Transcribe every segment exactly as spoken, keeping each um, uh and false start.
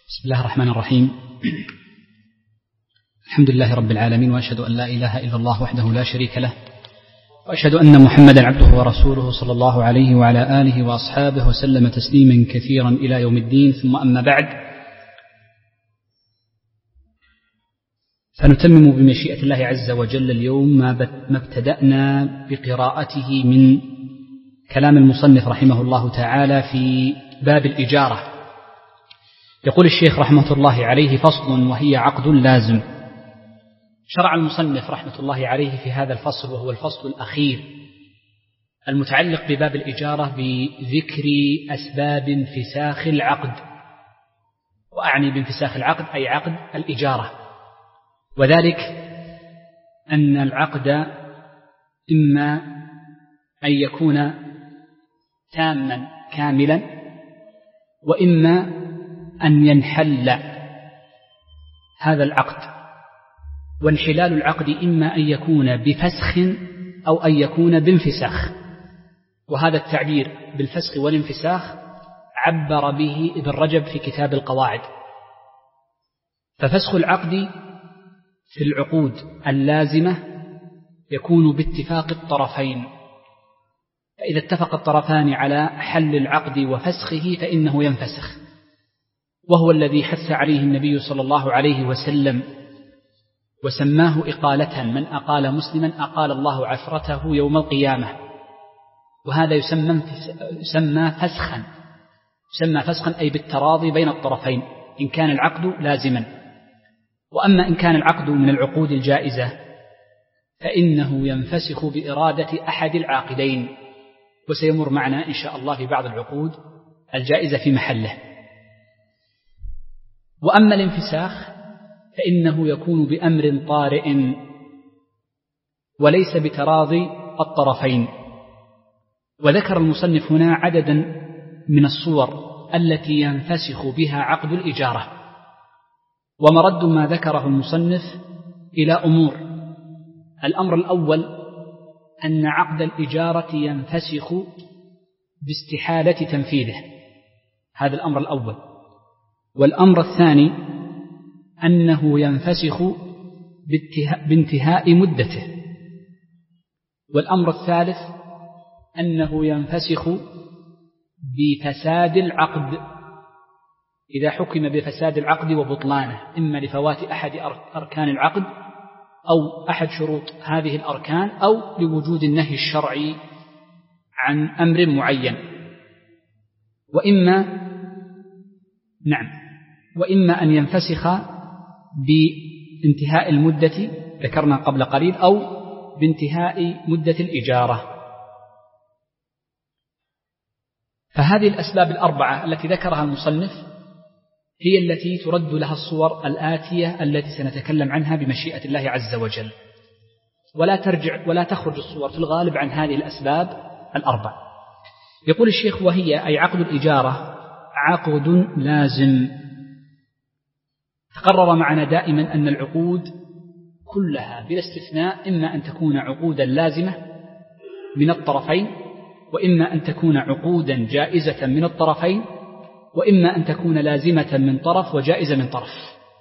بسم الله الرحمن الرحيم. الحمد لله رب العالمين، وأشهد أن لا إله إلا الله وحده لا شريك له، وأشهد أن محمدا عبده ورسوله صلى الله عليه وعلى آله وأصحابه وسلم تسليما كثيرا إلى يوم الدين. ثم أما بعد، فنتمم بمشيئة الله عز وجل اليوم ما ابتدأنا بقراءته من كلام المصنف رحمه الله تعالى في باب الإجارة. يقول الشيخ رحمة الله عليه: فصل، وهي عقد لازم. شرع المصنف رحمة الله عليه في هذا الفصل، وهو الفصل الأخير المتعلق بباب الإجارة، بذكر أسباب انفساخ العقد. وأعني بانفساخ العقد أي عقد الإجارة، وذلك أن العقد إما أن يكون تاما كاملا، وإما أن ينحل هذا العقد. وانحلال العقد إما أن يكون بفسخ أو أن يكون بانفساخ، وهذا التعبير بالفسخ والانفساخ عبر به ابن رجب في كتاب القواعد. ففسخ العقد في العقود اللازمة يكون باتفاق الطرفين، فإذا اتفق الطرفان على حل العقد وفسخه فإنه ينفسخ، وهو الذي حث عليه النبي صلى الله عليه وسلم وسماه إقالة: من أقال مسلما أقال الله عثرته يوم القيامة. وهذا يسمى, يسمى فسخا يسمى فسخا أي بالتراضي بين الطرفين إن كان العقد لازما. وأما إن كان العقد من العقود الجائزة فإنه ينفسخ بإرادة أحد العاقدين، وسيمر معنا إن شاء الله في بعض العقود الجائزة في محله. وأما الانفساخ فإنه يكون بأمر طارئ وليس بتراضي الطرفين. وذكر المصنف هنا عددا من الصور التي ينفسخ بها عقد الإجارة، ومرد ما ذكره المصنف إلى أمور. الأمر الأول أن عقد الإجارة ينفسخ باستحالة تنفيذه، هذا الأمر الأول. والأمر الثاني أنه ينفسخ بانتهاء مدته. والأمر الثالث أنه ينفسخ بفساد العقد، إذا حكم بفساد العقد وبطلانه، إما لفوات أحد أركان العقد أو أحد شروط هذه الأركان، أو لوجود النهي الشرعي عن أمر معين. وإما نعم وإما أن ينفسخ بانتهاء المدة ذكرنا قبل قليل، أو بانتهاء مدة الإجارة. فهذه الأسباب الأربعة التي ذكرها المصنف هي التي ترد لها الصور الآتية التي سنتكلم عنها بمشيئة الله عز وجل، ولا ترجع ولا تخرج الصور في الغالب عن هذه الأسباب الأربع. يقول الشيخ: وهي أي عقد الإجارة عقد لازم. تقرر معنا دائما أن العقود كلها بلا استثناء إما أن تكون عقودا لازمة من الطرفين، وإما أن تكون عقودا جائزة من الطرفين، وإما أن تكون لازمة من طرف وجائزة من طرف.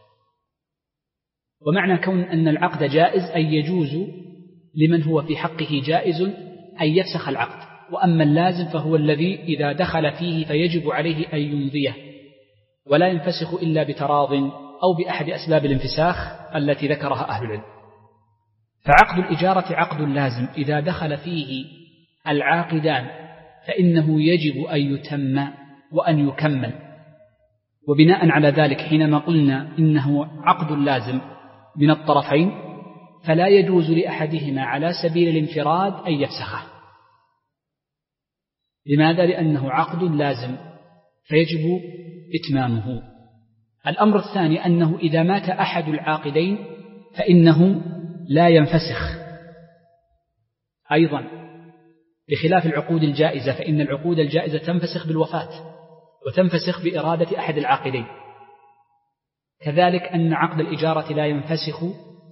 ومعنى كون أن العقد جائز أي يجوز لمن هو في حقه جائز أن يفسخ العقد. وأما اللازم فهو الذي إذا دخل فيه فيجب عليه أن يمضيه، ولا ينفسخ إلا بتراض أو بأحد أسباب الانفساخ التي ذكرها أهل العلم. فعقد الإجارة عقد لازم إذا دخل فيه العاقدان فإنه يجب أن يتم وأن يكمل. وبناء على ذلك حينما قلنا إنه عقد لازم من الطرفين فلا يجوز لأحدهما على سبيل الانفراد أن يفسخه. لماذا؟ لأنه عقد لازم فيجب إتمامه. الأمر الثاني أنه إذا مات أحد العاقدين فإنه لا ينفسخ أيضا، بخلاف العقود الجائزة، فإن العقود الجائزة تنفسخ بالوفاة وتنفسخ بإرادة أحد العاقدين. كذلك أن عقد الإجارة لا ينفسخ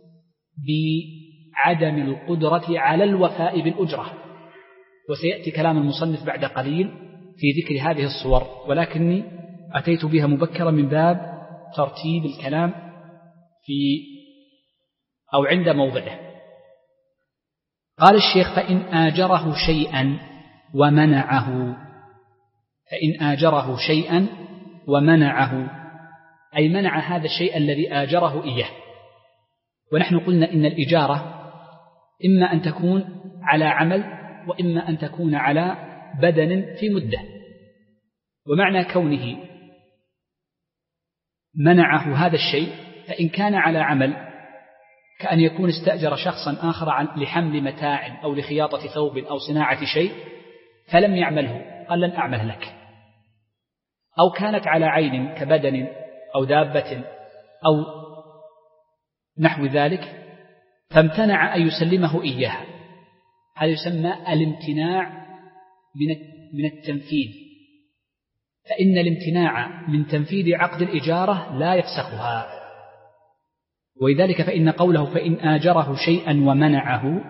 بعدم القدرة على الوفاء بالأجرة، وسيأتي كلام المصنف بعد قليل في ذكر هذه الصور، ولكني أتيت بها مبكرا من باب ترتيب الكلام في أو عند موضعه. قال الشيخ: فإن آجره شيئا ومنعه، فإن آجره شيئا ومنعه، أي منع هذا الشيء الذي آجره إياه. ونحن قلنا إن الإجارة إما أن تكون على عمل وإما أن تكون على بدن في مدة. ومعنى كونه منعه هذا الشيء فإن كان على عمل كأن يكون استأجر شخصا آخر لحمل متاع أو لخياطة ثوب أو صناعة شيء فلم يعمله، قال: لن أعمل لك. أو كانت على عين كبدن أو دابة أو نحو ذلك فامتنع أن يسلمه إياها، هذا يسمى الامتناع من التنفيذ. فإن الامتناع من تنفيذ عقد الإجارة لا يفسخها. ولذلك فإن قوله: فإن آجره شيئا ومنعه،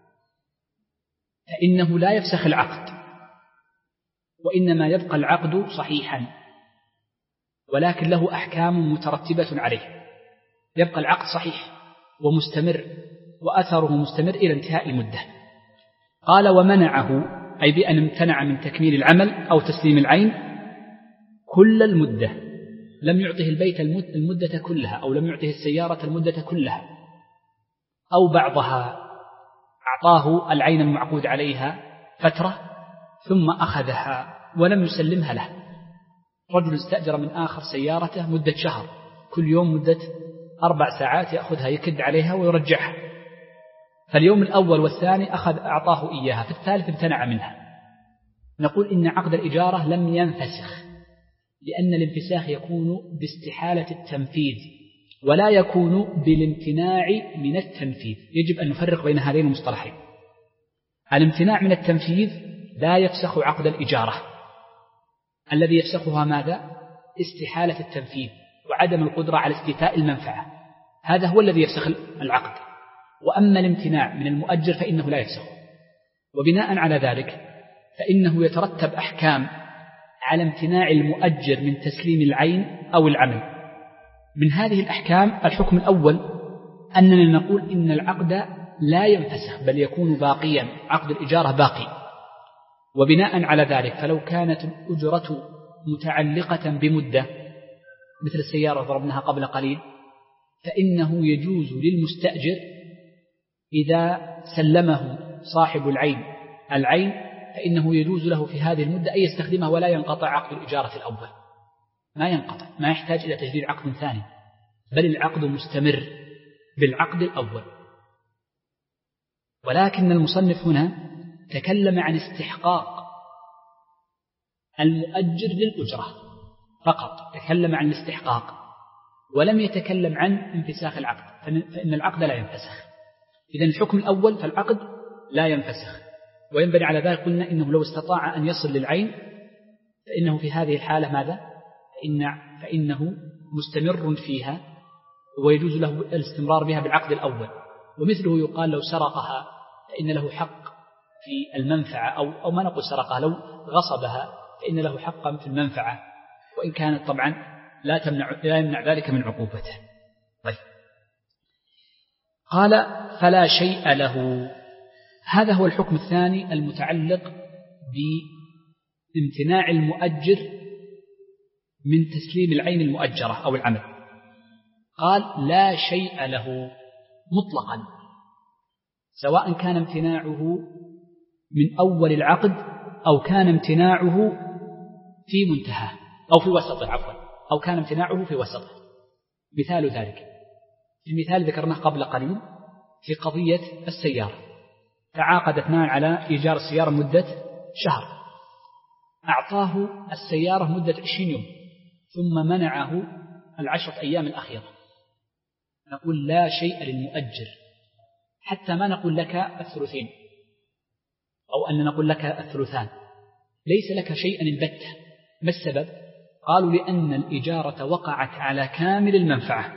فإنه لا يفسخ العقد، وإنما يبقى العقد صحيحا ولكن له أحكام مترتبة عليه. يبقى العقد صحيح ومستمر وأثره مستمر إلى انتهاء المدة. قال: ومنعه، أي بأن امتنع من تكميل العمل أو تسليم العين كل المدة، لم يعطه البيت المدة كلها، أو لم يعطه السيارة المدة كلها، أو بعضها، أعطاه العين المعقود عليها فترة ثم أخذها ولم يسلمها له. رجل استأجر من آخر سيارته مدة شهر، كل يوم مدة أربع ساعات يأخذها يكد عليها ويرجعها، فاليوم الأول والثاني أخذ أعطاه إياها، في الثالث امتنع منها. نقول إن عقد الإجارة لم ينفسخ، لأن الانفساخ يكون باستحالة التنفيذ ولا يكون بالامتناع من التنفيذ. يجب أن نفرق بين هذين المصطلحين. الامتناع من التنفيذ لا يفسخ عقد الإجارة، الذي يفسخها ماذا؟ استحالة التنفيذ وعدم القدرة على استيفاء المنفعة، هذا هو الذي يفسخ العقد. وأما الامتناع من المؤجر فإنه لا يفسخ. وبناء على ذلك فإنه يترتب أحكام على امتناع المؤجر من تسليم العين أو العمل. من هذه الأحكام الحكم الأول أننا نقول إن العقد لا ينفسخ بل يكون باقيا، عقد الإجارة باقي. وبناء على ذلك فلو كانت الأجرة متعلقة بمدة مثل السيارة ضربناها قبل قليل، فإنه يجوز للمستأجر إذا سلمه صاحب العين العين فإنه يجوز له في هذه المدة أن يستخدمها ولا ينقطع عقد الإجارة الأول، ما ينقطع، ما يحتاج إلى تجديد عقد ثاني، بل العقد مستمر بالعقد الأول. ولكن المصنف هنا تكلم عن استحقاق المؤجر للأجرة فقط، تكلم عن الاستحقاق ولم يتكلم عن انفساخ العقد، فإن العقد لا ينفسخ. إذن الحكم الأول فالعقد لا ينفسخ، وينبني على ذلك قلنا إنه لو استطاع أن يصل للعين فإنه في هذه الحالة ماذا؟ فإن فإنه مستمر فيها ويجوز له الاستمرار بها بالعقد الأول. ومثله يقال لو سرقها فإن له حق في المنفعة، أو, أو ما نقول سرقها، لو غصبها فإن له حقا في المنفعة، وإن كانت طبعا لا, تمنع لا يمنع ذلك من عقوبته. طيب. قال: فلا شيء له. هذا هو الحكم الثاني المتعلق بامتناع المؤجر من تسليم العين المؤجرة أو العمل. قال: لا شيء له مطلقا، سواء كان امتناعه من أول العقد أو كان امتناعه في منتهى أو في وسطه، عفوا أو كان امتناعه في وسطه. مثال ذلك المثال ذكرناه قبل قليل في قضية السيارة، تعاقد اثنان على إيجار السيارة مدة شهر، أعطاه السيارة مدة عشرين يوم ثم منعه العشرة أيام الأخيرة. نقول لا شيء للمؤجر، حتى ما نقول لك الثلثين أو أن نقول لك الثلثان، ليس لك شيئا البتة. ما السبب؟ قالوا: لأن الإجارة وقعت على كامل المنفعة،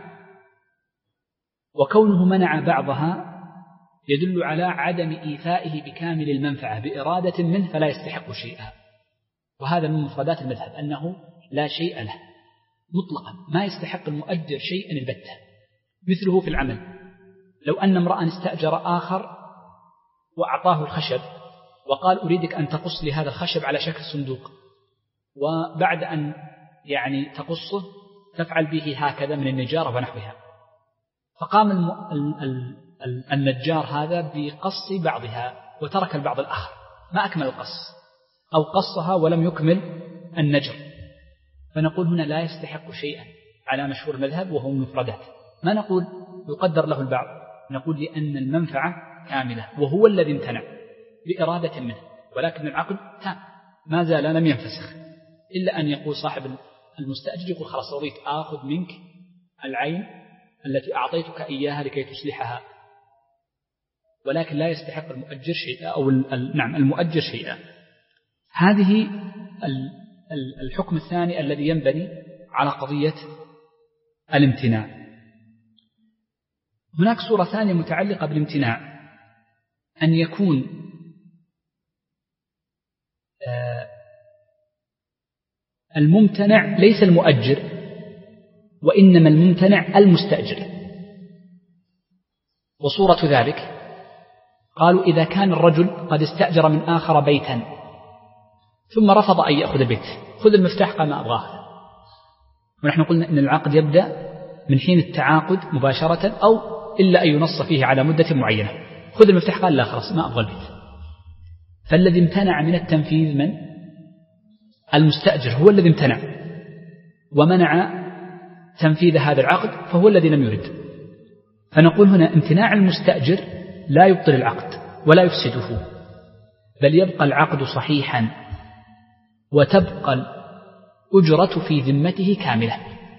وكونه منع بعضها يدل على عدم إيفائه بكامل المنفعة بإرادة منه، فلا يستحق شيئا. وهذا من مفردات المذهب أنه لا شيء له، مطلقا، ما يستحق المؤجر شيئا البتة. مثله في العمل، لو أن امرأ استأجر آخر وأعطاه الخشب وقال أريدك أن تقص لي هذا الخشب على شكل صندوق، وبعد أن يعني تقصه تفعل به هكذا من النجارة ونحوها، فقام الم... ال... ال... ال... النجار هذا بقص بعضها وترك البعض الآخر، ما أكمل القص أو قصها ولم يكمل النجر، فنقول هنا لا يستحق شيئا على مشهور المذهب وهو المفردات. ما نقول يقدر له البعض، نقول لأن المنفعة كاملة وهو الذي امتنع بإرادة منه، ولكن العقد تام ما زال لم ينفسخ، إلا أن يقول صاحب المستأجر يقول خلاص رضيت آخذ منك العين التي أعطيتك إياها لكي تصلحها، ولكن لا يستحق المؤجر شيئا أو نعم المؤجر شيئا. هذه الحكم الثاني الذي ينبني على قضية الامتناع. هناك صورة ثانية متعلقة بالامتناع، أن يكون الممتنع ليس المؤجر وإنما الممتنع المستأجر. وصورة ذلك قالوا إذا كان الرجل قد استأجر من آخر بيتا ثم رفض أن يأخذ البيت، خذ المفتاح قال ما أبغاه، ونحن قلنا إن العقد يبدأ من حين التعاقد مباشرة أو إلا أن ينص فيه على مدة معينة، خذ المفتاح قال لا خلاص ما أبغى البيت. فالذي امتنع من التنفيذ من؟ المستأجر هو الذي امتنع ومنع تنفيذ هذا العقد، فهو الذي لم يرد. فنقول هنا امتناع المستأجر لا يبطل العقد ولا يفسده، بل يبقى العقد صحيحا وتبقى الأجرة في ذمته كاملة،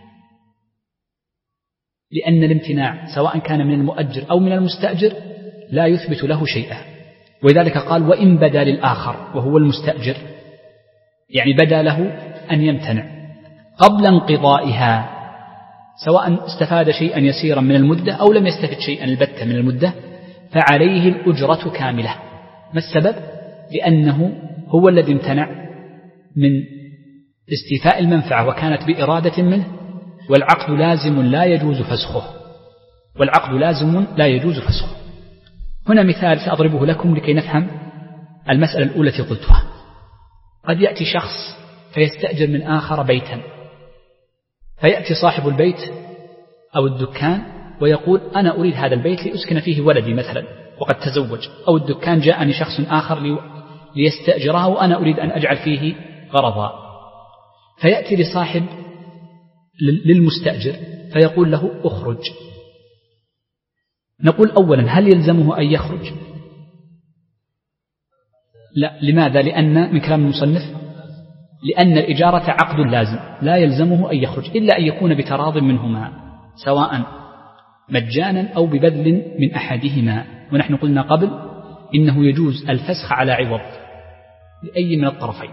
لأن الامتناع سواء كان من المؤجر أو من المستأجر لا يثبت له شيئا. ولذلك قال وإن بدا للآخر وهو المستأجر، يعني بدا له أن يمتنع قبل انقضائها، سواء استفاد شيئا يسيرا من المدة أو لم يستفد شيئا البتة من المدة، فعليه الأجرة كاملة. ما السبب؟ لأنه هو الذي امتنع من استيفاء المنفعة وكانت بإرادة منه، والعقد لازم لا يجوز فسخه، والعقد لازم لا يجوز فسخه. هنا مثال سأضربه لكم لكي نفهم المسألة الأولى التي قلتها. قد يأتي شخص فيستأجر من آخر بيتا، فيأتي صاحب البيت أو الدكان ويقول أنا أريد هذا البيت لأسكن فيه ولدي مثلا وقد تزوج، أو الدكان جاءني شخص آخر ليستأجره وأنا أريد أن أجعل فيه غرضا، فيأتي لصاحب للمستأجر فيقول له أخرج. نقول أولا هل يلزمه أن يخرج؟ لا. لماذا؟ لأن من كلام المصنف لأن الإجارة عقد لازم لا يلزمه أن يخرج إلا أن يكون بتراض منهما، سواء مجانا أو ببذل من أحدهما. ونحن قلنا قبل إنه يجوز الفسخ على عوض لأي من الطرفين.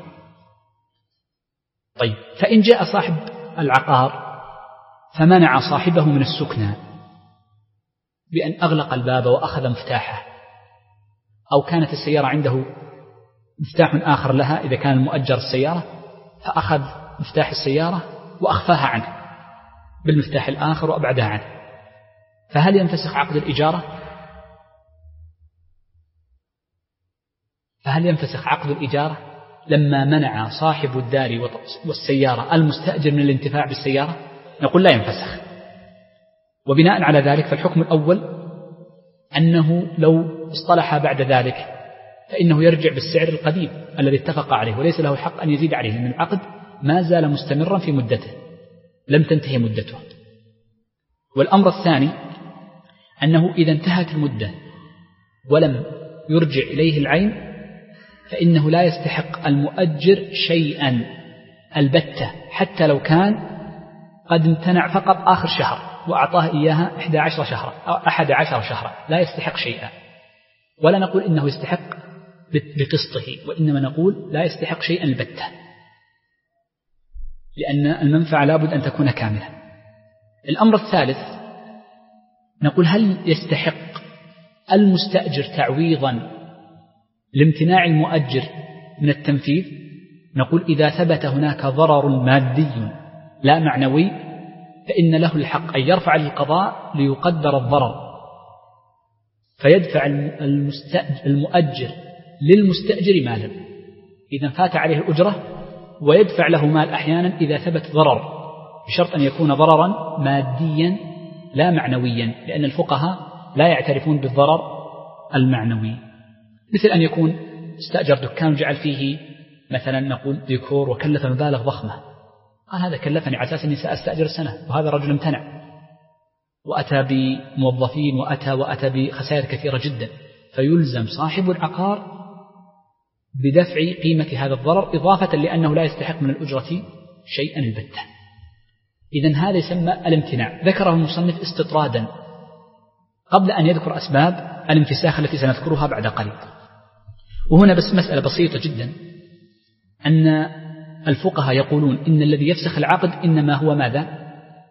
طيب، فإن جاء صاحب العقار فمنع صاحبه من السكنى بأن أغلق الباب وأخذ مفتاحه، أو كانت السيارة عنده مفتاح آخر لها إذا كان المؤجر السيارة، فأخذ مفتاح السيارة وأخفاها عنه بالمفتاح الآخر وأبعدها عنه، فهل ينفسخ عقد الإجارة؟ فهل ينفسخ عقد الإجارة لما منع صاحب الدار والسيارة المستأجر من الانتفاع بالسيارة؟ نقول لا ينفسخ. وبناء على ذلك فالحكم الأول أنه لو اصطلح بعد ذلك فإنه يرجع بالسعر القديم الذي اتفق عليه وليس له الحق أن يزيد عليه، لأن العقد ما زال مستمرا في مدته لم تنتهي مدته. والأمر الثاني أنه إذا انتهت المدة ولم يرجع إليه العين فإنه لا يستحق المؤجر شيئا البتة، حتى لو كان قد امتنع فقط آخر شهر وأعطاه إياها إحدى عشر شهرا أو أحد عشر شهرا، لا يستحق شيئا. ولا نقول إنه يستحق بقسطه، وإنما نقول لا يستحق شيئا البتة، لأن المنفعة لابد أن تكون كاملة. الأمر الثالث نقول هل يستحق المستأجر تعويضا لامتناع المؤجر من التنفيذ؟ نقول إذا ثبت هناك ضرر مادي لا معنوي فإن له الحق أن يرفع القضاء ليقدر الضرر، فيدفع المؤجر للمستأجر مالا إذا فات عليه الأجرة، ويدفع له مال أحيانا إذا ثبت ضرر، بشرط أن يكون ضررا ماديا لا معنويا، لأن الفقهاء لا يعترفون بالضرر المعنوي، مثل أن يكون استأجر دكان وجعل فيه مثلا نقول ديكور وكلف مبالغ ضخمة، قال هذا كلفني على أساس أني سأستأجر سنة، وهذا الرجل امتنع وأتى بموظفين وأتى وأتى بخسائر كثيرة جدا، فيلزم صاحب العقار بدفع قيمة هذا الضرر إضافة لأنه لا يستحق من الأجرة شيئا البتة. إذن هذا يسمى الامتناع، ذكره المصنف استطرادا قبل أن يذكر أسباب الانفساخ التي سنذكرها بعد قليل. وهنا بس مسألة بسيطة جدا، أن الفقهاء يقولون إن الذي يفسخ العقد إنما هو ماذا؟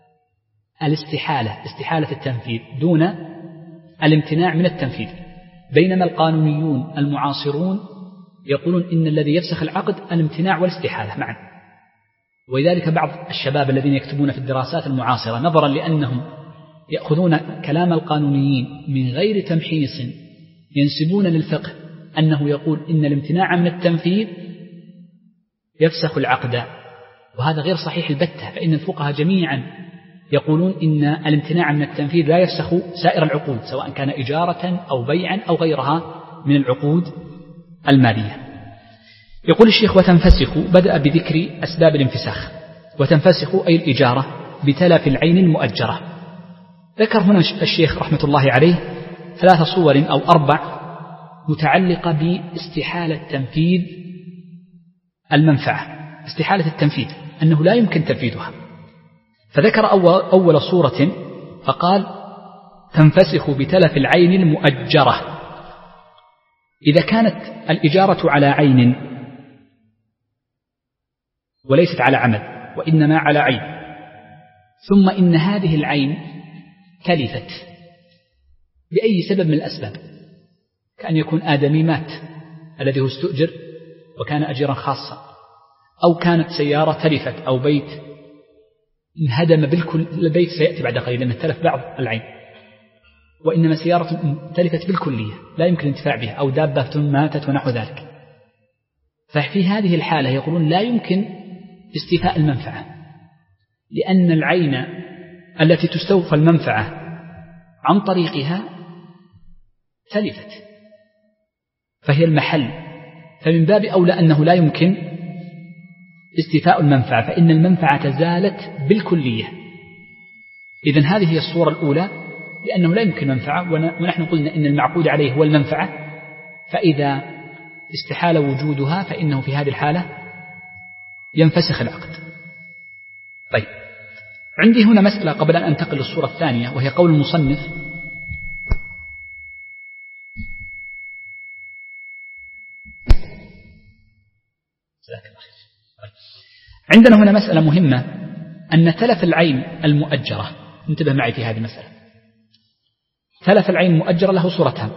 الاستحالة، استحالة التنفيذ دون الامتناع من التنفيذ، بينما القانونيون المعاصرون يقولون إن الذي يفسخ العقد الامتناع والاستحالة معا. ولذلك بعض الشباب الذين يكتبون في الدراسات المعاصرة نظرا لأنهم يأخذون كلام القانونيين من غير تمحيص ينسبون للفقه أنه يقول إن الامتناع من التنفيذ يفسخ العقد، وهذا غير صحيح البتة، فإن الفقهاء جميعا يقولون إن الامتناع من التنفيذ لا يفسخ سائر العقود سواء كان إجارة أو بيعا أو غيرها من العقود المالية. يقول الشيخ وتنفسخ، بدأ بذكر أسباب الانفساخ، وتنفسخ أي الإجارة بتلف العين المؤجرة. ذكر هنا الشيخ رحمة الله عليه ثلاث صور أو أربع متعلقة باستحالة تنفيذ المنفعة، استحالة التنفيذ أنه لا يمكن تنفيذها. فذكر أول, أول صورة فقال تنفسخ بتلف العين المؤجرة. إذا كانت الإجارة على عين وليست على عمل وإنما على عين، ثم إن هذه العين تلفت بأي سبب من الأسباب، كأن يكون آدمي مات الذي هو استؤجر وكان أجيرا خاصا، أو كانت سيارة تلفت، أو بيت انهدم بالكل، البيت سيأتي بعد قليل لأنه تلف بعض العين، وإنما سيارة تلفت بالكلية لا يمكن الانتفاع بها، أو دابة ماتت ونحو ذلك. ففي هذه الحالة يقولون لا يمكن استيفاء المنفعة، لأن العين التي تستوفى المنفعة عن طريقها تلفت، فهي المحل، فمن باب أولى أنه لا يمكن استيفاء المنفعة، فإن المنفعة زالت بالكلية. إذن هذه هي الصورة الأولى، لأنه لا يمكن منفعة، ونحن قلنا إن المعقود عليه هو المنفعة، فإذا استحال وجودها فإنه في هذه الحالة ينفسخ العقد. طيب، عندي هنا مسألة قبل أن أنتقل للصورة الثانية، وهي قول المصنف عندنا هنا مسألة مهمة، أن تلف العين المؤجرة، انتبه معي في هذه المسألة، تلف العين المؤجرة له صورتان.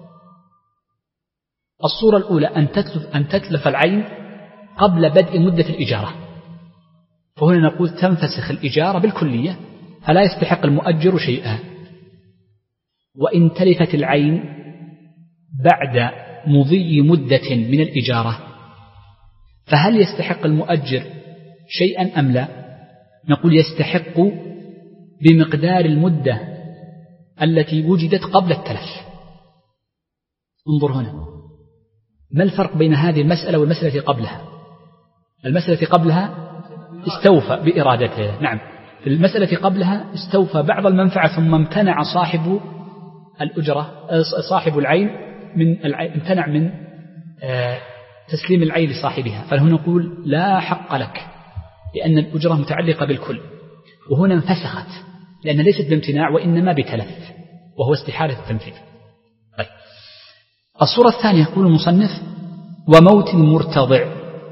الصورة الأولى أن تتلف, أن تتلف العين قبل بدء مدة الإجارة، فهنا نقول تنفسخ الإجارة بالكلية، فلا يستحق المؤجر شيئا. وإن تلفت العين بعد مضي مدة من الإجارة، فهل يستحق المؤجر شيئا أم لا؟ نقول يستحق بمقدار المدة التي وجدت قبل التلف. انظر هنا، ما الفرق بين هذه المسألة والمسألة قبلها؟ المسألة قبلها استوفى بإرادته، نعم، في المسألة قبلها استوفى بعض المنفعة ثم امتنع صاحب الأجرة، صاحب العين من العين، امتنع من تسليم العين لصاحبها، فهنا نقول لا حق لك، لأن الأجرة متعلقة بالكل، وهنا انفسخت لأنها ليست بامتناع وإنما بتلف، وهو استحالة التنفيذ. طيب، الصورة الثانية يقول المصنف وموت مرتضع.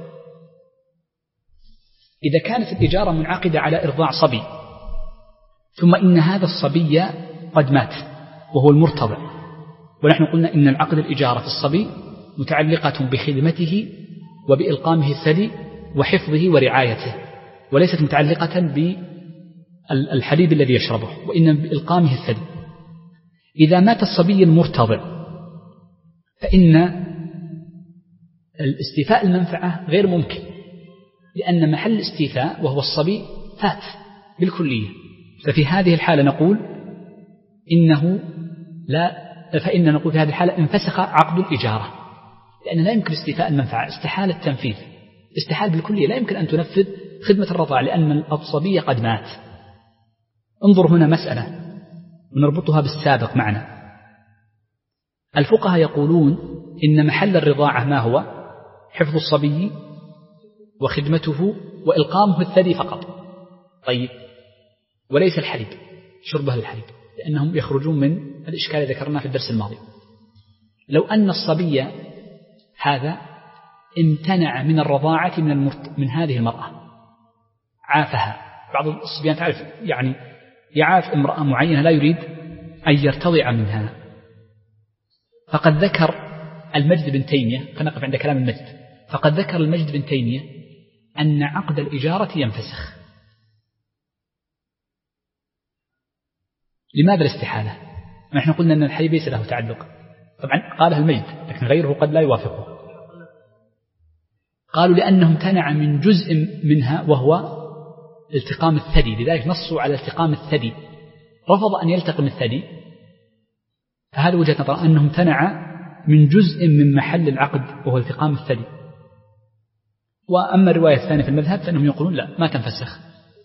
إذا كانت الإجارة منعقدة على إرضاع صبي، ثم إن هذا الصبي قد مات وهو المرتضع، ونحن قلنا إن العقد الإجارة في الصبي متعلقة بخدمته وبإلقامه الثدي وحفظه ورعايته، وليست متعلقة بالحليب الذي يشربه، وإنما بإلقامه الثدي. إذا مات الصبي المرتضع فإن الاستيفاء المنفعة غير ممكن، لأن محل الاستيفاء وهو الصبي فات بالكلية. ففي هذه الحالة نقول إنه لا فإن نقول في هذه الحالة انفسخ عقد الإجارة، لأن لا يمكن استيفاء المنفعة، استحال التنفيذ، استحال بالكلية، لا يمكن أن تنفذ خدمة الرضاعة لأن الصبي قد مات. انظر هنا مسألة ونربطها بالسابق معنا. الفقهاء يقولون إن محل الرضاعة ما هو؟ حفظ الصبي وخدمته وإلقامه الثدي فقط. طيب، وليس الحليب، شربه للحليب، لأنهم يخرجون من الإشكال الذي ذكرناه في الدرس الماضي. لو أن الصبي هذا امتنع من الرضاعة من, المرت... من هذه المرأة، عافها. بعض الصبيان تعرف يعني يعاف امرأة معينة لا يريد أن يرتضع منها. فقد ذكر المجد بن تيمية، فنقف عند كلام المجد، فقد ذكر المجد بن تيمية أن عقد الإجارة ينفسخ. لماذا الاستحالة؟ نحن قلنا أن الحليب ليس له تعلق، طبعا قالها المجد لكن غيره قد لا يوافقه. قالوا لأنه امتنع من جزء منها وهو التقام الثدي، لذلك نصوا على التقام الثدي، رفض أن يلتقم الثدي. فهذا وجهة نظر أنه امتنع من جزء من محل العقد وهو التقام الثدي. وأما الرواية الثانية في المذهب فإنهم يقولون لا، ما تنفسخ.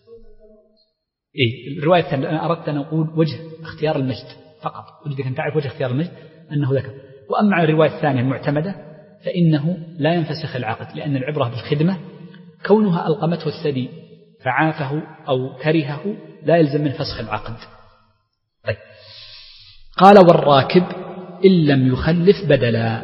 إيه الرواية الثانية أنا أردت أن أقول وجه اختيار المجد فقط، أريدك أن تعرف وجه اختيار المجد أنه ذكر. وأما على الرواية الثانية المعتمدة فإنه لا ينفسخ العقد، لأن العبرة بالخدمة، كونها ألقمته الثدي فعافه أو كرهه لا يلزم من فسخ العقد. طيب. قال والراكب إن لم يخلف بدلا.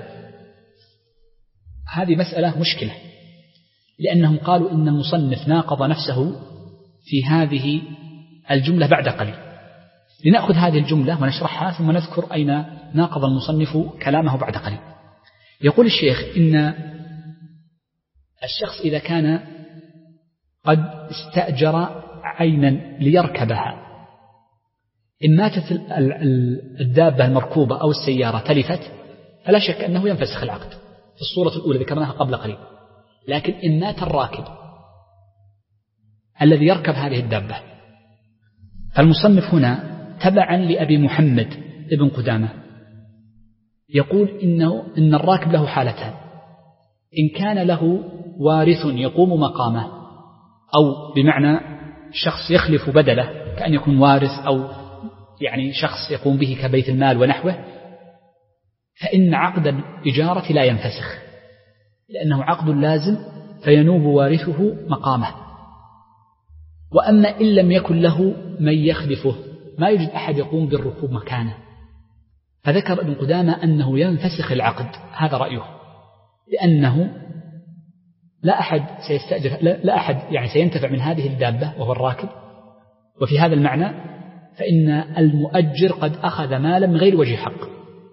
هذه مسألة مشكلة، لأنهم قالوا إن المصنف ناقض نفسه في هذه الجملة بعد قليل. لنأخذ هذه الجملة ونشرحها ثم نذكر أين ناقض المصنف كلامه بعد قليل. يقول الشيخ إن الشخص إذا كان قد استأجر عينا ليركبها، إن ماتت الدابة المركوبة أو السيارة تلفت فلا شك أنه ينفسخ العقد في الصورة الأولى ذكرناها قبل قليل. لكن إن مات الراكب الذي يركب هذه الدابة، فالمصنف هنا تبعا لأبي محمد ابن قدامة يقول إنه إن الراكب له حالتان: إن كان له وارث يقوم مقامه، أو بمعنى شخص يخلف بدله كأن يكون وارث أو يعني شخص يقوم به كبيت المال ونحوه، فإن عقد الإجارة لا ينفسخ، لأنه عقد لازم فينوب وارثه مقامه. وأما إن لم يكن له من يخلفه، ما يوجد أحد يقوم بالركوب مكانه، فذكر ابن قدامة أنه ينفسخ العقد. هذا رأيه، لأنه لا أحد سيستأجر، لا أحد يعني سينتفع من هذه الدابة وهو الراكب. وفي هذا المعنى فإن المؤجر قد أخذ مالا من غير وجه حق،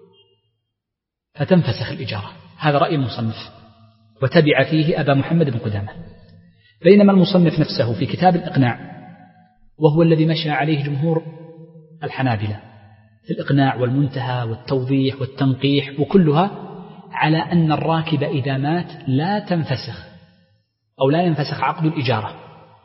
فتنفسخ الإجارة. هذا رأي المصنف، وتبع فيه أبا محمد بن قدامة. بينما المصنف نفسه في كتاب الإقناع، وهو الذي مشى عليه جمهور الحنابلة في الإقناع والمنتهى والتوضيح والتنقيح، وكلها على أن الراكب إذا مات لا تنفسخ أو لا ينفسخ عقد الإجارة.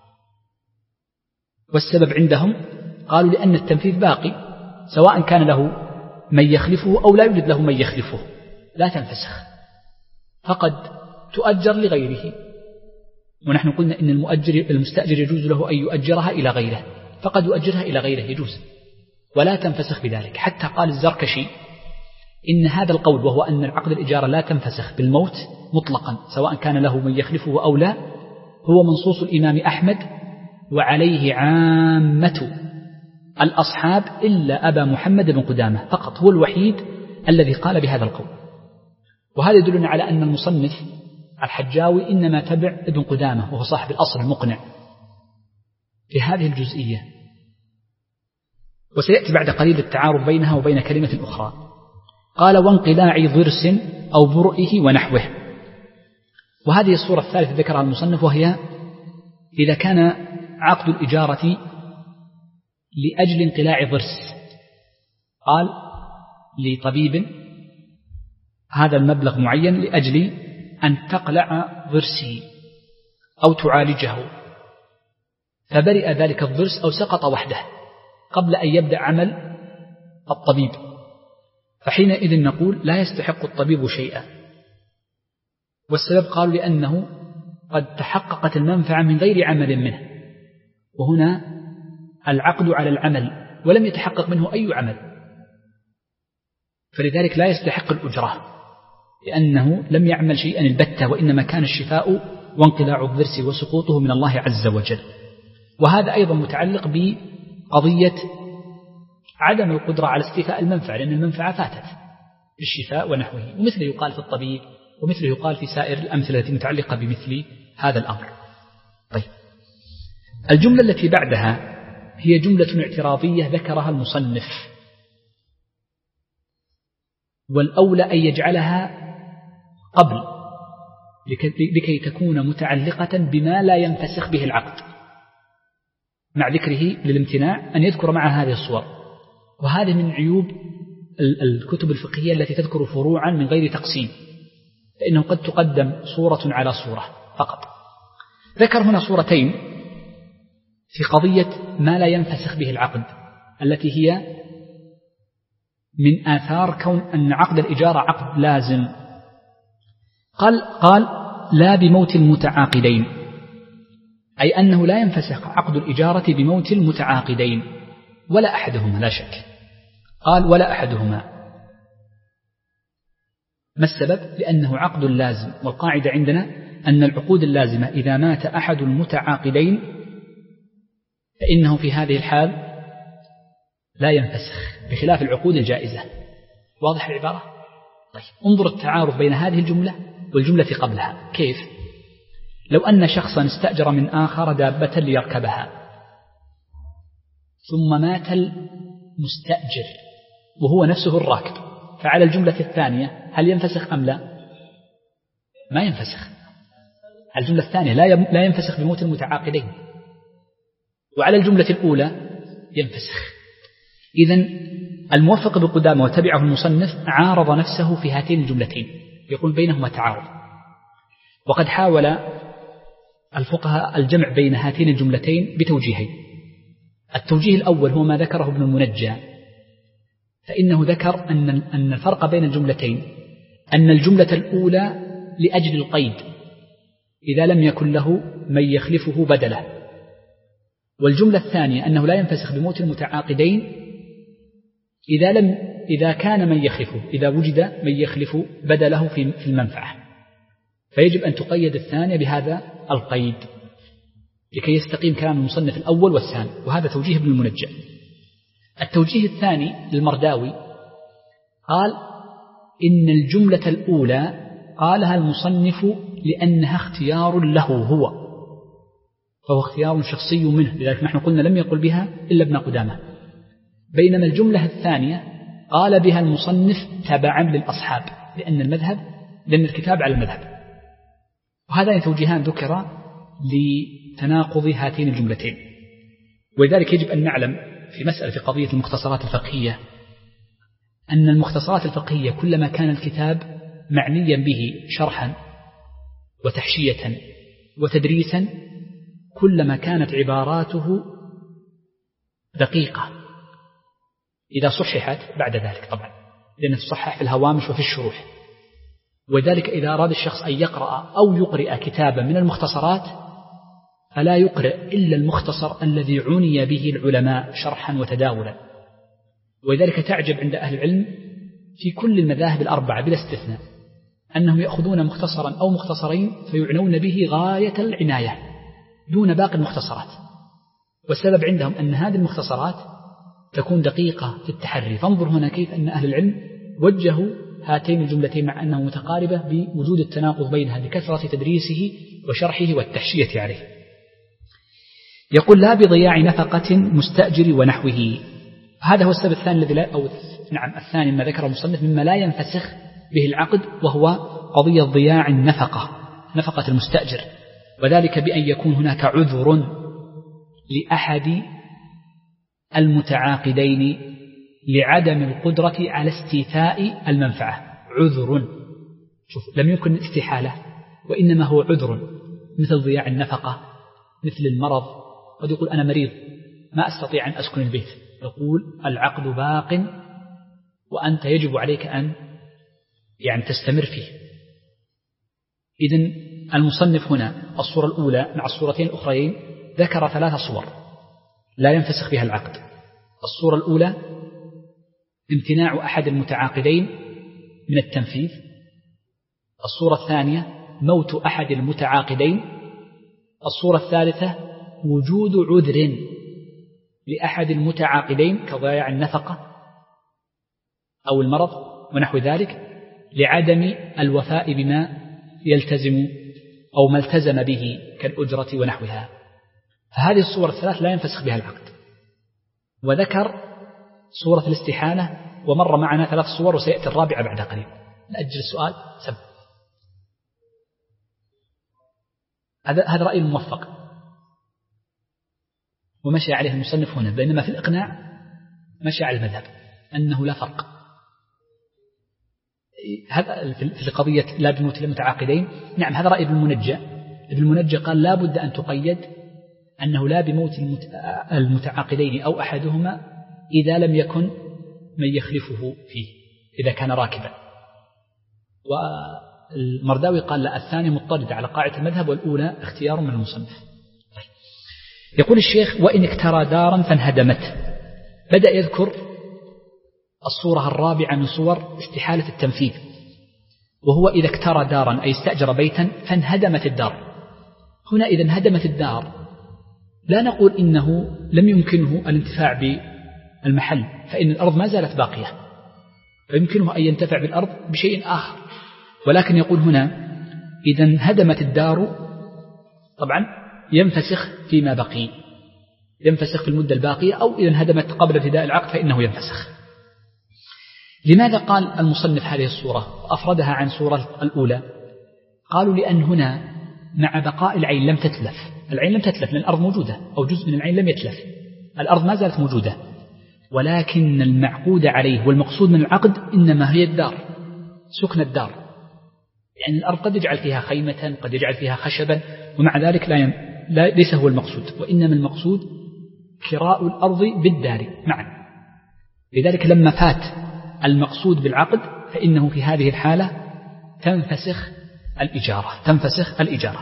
والسبب عندهم قالوا لأن التنفيذ باقي، سواء كان له من يخلفه أو لا يوجد له من يخلفه لا تنفسخ، فقد تؤجر لغيره. ونحن قلنا إن المؤجر المستأجر يجوز له أن يؤجرها إلى غيره، فقد يؤجرها إلى غيره يجوز ولا تنفسخ بذلك. حتى قال الزركشي إن هذا القول، وهو أن العقد الإجارة لا تنفسخ بالموت مطلقا سواء كان له من يخلفه أو لا، هو منصوص الإمام أحمد، وعليه عامة الأصحاب إلا أبا محمد بن قدامة فقط، هو الوحيد الذي قال بهذا القول. وهذا يدلنا على أن المصنف الحجاوي إنما تبع ابن قدامة وهو صاحب الأصل المقنع في هذه الجزئية. وسيأتي بعد قليل التعارض بينها وبين كلمة أخرى. قال وانقلاع ضرس أو برئه ونحوه. وهذه الصورة الثالثة ذكرها المصنف، وهي إذا كان عقد الإجارة لأجل انقلاع ضرس، قال لطبيب هذا المبلغ معين لأجل أن تقلع ضرسه أو تعالجه، فبرئ ذلك الضرس أو سقط وحده قبل أن يبدأ عمل الطبيب، فحينئذ نقول لا يستحق الطبيب شيئا. والسبب قالوا لأنه قد تحققت المنفعة من غير عمل منه، وهنا العقد على العمل ولم يتحقق منه أي عمل، فلذلك لا يستحق الأجرة لأنه لم يعمل شيئا البتة، وإنما كان الشفاء وانقلاع الضرس وسقوطه من الله عز وجل. وهذا أيضا متعلق بقضية عدم القدرة على استيفاء المنفعة، لأن المنفعة فاتت بالشفاء ونحوه، ومثله يقال في الطبيب، ومثله يقال في سائر الأمثلة التي متعلقة بمثل هذا الأمر. طيب، الجملة التي بعدها هي جملة اعتراضية ذكرها المصنف، والأولى أن يجعلها قبل لكي تكون متعلقة بما لا ينفسخ به العقد، مع ذكره للامتناع أن يذكر مع هذه الصور. وهذه من عيوب الكتب الفقهية التي تذكر فروعا من غير تقسيم، فإنه قد تقدم صورة على صورة فقط. ذكر هنا صورتين في قضية ما لا ينفسخ به العقد، التي هي من آثار كون أن عقد الإجارة عقد لازم. قال, قال لا بموت المتعاقدين، أي أنه لا ينفسخ عقد الإجارة بموت المتعاقدين ولا أحدهما، لا شك. قال ولا أحدهما. ما السبب؟ لأنه عقد لازم، والقاعدة عندنا أن العقود اللازمة إذا مات أحد المتعاقدين فإنه في هذه الحال لا ينفسخ، بخلاف العقود الجائزة. واضح العبارة؟ طيب، انظر التعارض بين هذه الجملة والجملة قبلها. كيف؟ لو أن شخصا استأجر من آخر دابة ليركبها، ثم مات المستأجر وهو نفسه الراكب، فعلى الجملة الثانية هل ينفسخ أم لا؟ ما ينفسخ. الجملة الثانية لا ينفسخ بموت المتعاقدين، وعلى الجملة الأولى ينفسخ. إذن الموفق بقدامه وتبعه المصنف عارض نفسه في هاتين الجملتين، يقول بينهما تعارض. وقد حاول الفقهاء الجمع بين هاتين الجملتين بتوجيهين. التوجيه الأول هو ما ذكره ابن المنجى، فإنه ذكر أن أن الفرق بين الجملتين أن الجملة الأولى لأجل القيد إذا لم يكن له من يخلفه بدله، والجملة الثانية أنه لا ينفسخ بموت المتعاقدين إذا لم إذا كان من يخلفه، إذا وجد من يخلف بدله في المنفعة، فيجب أن تقيد الثانية بهذا القيد لكي يستقيم كلام المصنف الأول والثاني، وهذا توجيه ابن المنجى. التوجيه الثاني للمرداوي قال إن الجملة الأولى قالها المصنف لأنها اختيار له هو، فهو اختيار شخصي منه، لذلك نحن قلنا لم يقل بها إلا ابن قدامة. بينما الجملة الثانية قال بها المصنف تبعا للأصحاب، لأن المذهب لأن الكتاب على المذهب. وهذان توجيهان ذكر لتناقض هاتين الجملتين. ولذلك يجب أن نعلم في مسألة في قضية المختصرات الفقهية أن المختصرات الفقهية كلما كان الكتاب معنيا به شرحا وتحشية وتدريسا كلما كانت عباراته دقيقة إذا صححت بعد ذلك، طبعا لأن تصحح في الهوامش وفي الشروح. وذلك إذا أراد الشخص أن يقرأ أو يقرأ كتابا من المختصرات فلا يقرأ إلا المختصر الذي عني به العلماء شرحا وتداولا. وذلك تعجب عند أهل العلم في كل المذاهب الأربعة بلا استثناء أنهم يأخذون مختصرا أو مختصرين فيعنون به غاية العناية دون باقي المختصرات. والسبب عندهم أن هذه المختصرات تكون دقيقة في التحري. فانظر هنا كيف أن أهل العلم وجهوا هاتين الجملتين مع أنها متقاربة بوجود التناقض بينها لكثرة تدريسه وشرحه والتحشية عليه. يقول لا بضياع نفقة مستأجر ونحوه. هذا هو السبب الثاني الذي لا أو نعم الثاني ما ذكره المصنف مما لا ينفسخ به العقد، وهو قضية ضياع النفقة، نفقة المستأجر. وذلك بأن يكون هناك عذر لأحد المتعاقدين لعدم القدرة على استيفاء المنفعة. عذر، شوف، لم يكن استحالة وإنما هو عذر، مثل ضياع النفقة، مثل المرض. قد يقول أنا مريض ما أستطيع أن أسكن البيت، يقول العقد باق وأنت يجب عليك أن يعني تستمر فيه. إذن المصنف هنا الصورة الأولى مع الصورتين الأخرين ذكر ثلاث صور لا ينفسخ بها العقد. الصورة الأولى امتناع أحد المتعاقدين من التنفيذ. الصورة الثانية موت أحد المتعاقدين. الصورة الثالثة وجود عذر لأحد المتعاقدين كضياع النفقة أو المرض ونحو ذلك لعدم الوفاء بما يلتزم أو ما التزم به كالأجرة ونحوها. فهذه الصور الثلاث لا ينفسخ بها العقد. وذكر صورة الاستحالة ومر معنا ثلاث صور وسيأتي الرابعة بعد قليل. نأجل السؤال سب. هذا هذا رأي الموفق ومشي عليه المصنف هنا، بينما في الإقناع مشي على المذهب أنه لا فرق. هذا في قضية لا بموت المتعاقدين. نعم هذا رأي ابن المنجى. ابن المنجى قال لا بد أن تقيد أنه لا بموت المتعاقدين أو أحدهما إذا لم يكن من يخلفه فيه إذا كان راكبا. والمرداوي قال لا، الثاني مضطرد على قاعدة المذهب والأولى اختيار من المصنف. يقول الشيخ وإن اكترى دارا فانهدمت. بدأ يذكر الصورة الرابعة من صور استحالة التنفيذ، وهو إذا اكترى دارا أي استأجر بيتا فانهدمت الدار. هنا إذا انهدمت الدار لا نقول إنه لم يمكنه الانتفاع بالمحل، فإن الأرض ما زالت باقية فيمكنه أن ينتفع بالأرض بشيء آخر. ولكن يقول هنا إذا انهدمت الدار طبعا ينفسخ فيما بقي، ينفسخ في المدة الباقية، أو إذا انهدمت قبل ابتداء العقد فإنه ينفسخ. لماذا قال المصنف هذه الصورة وأفردها عن صورة الأولى؟ قالوا لأن هنا مع بقاء العين لم تتلف. العين لم تتلف لأن الأرض موجودة، أو جزء من العين لم يتلف، الأرض ما زالت موجودة، ولكن المعقود عليه والمقصود من العقد إنما هي الدار، سكن الدار. يعني الأرض قد يجعل فيها خيمة، قد يجعل فيها خشبا، ومع ذلك لا, ين... لا ليس هو المقصود، وإنما المقصود كراء الأرض بالدار معا. لذلك لما فات المقصود بالعقد فإنه في هذه الحالة تنفسخ الإجارة تنفسخ الإجارة.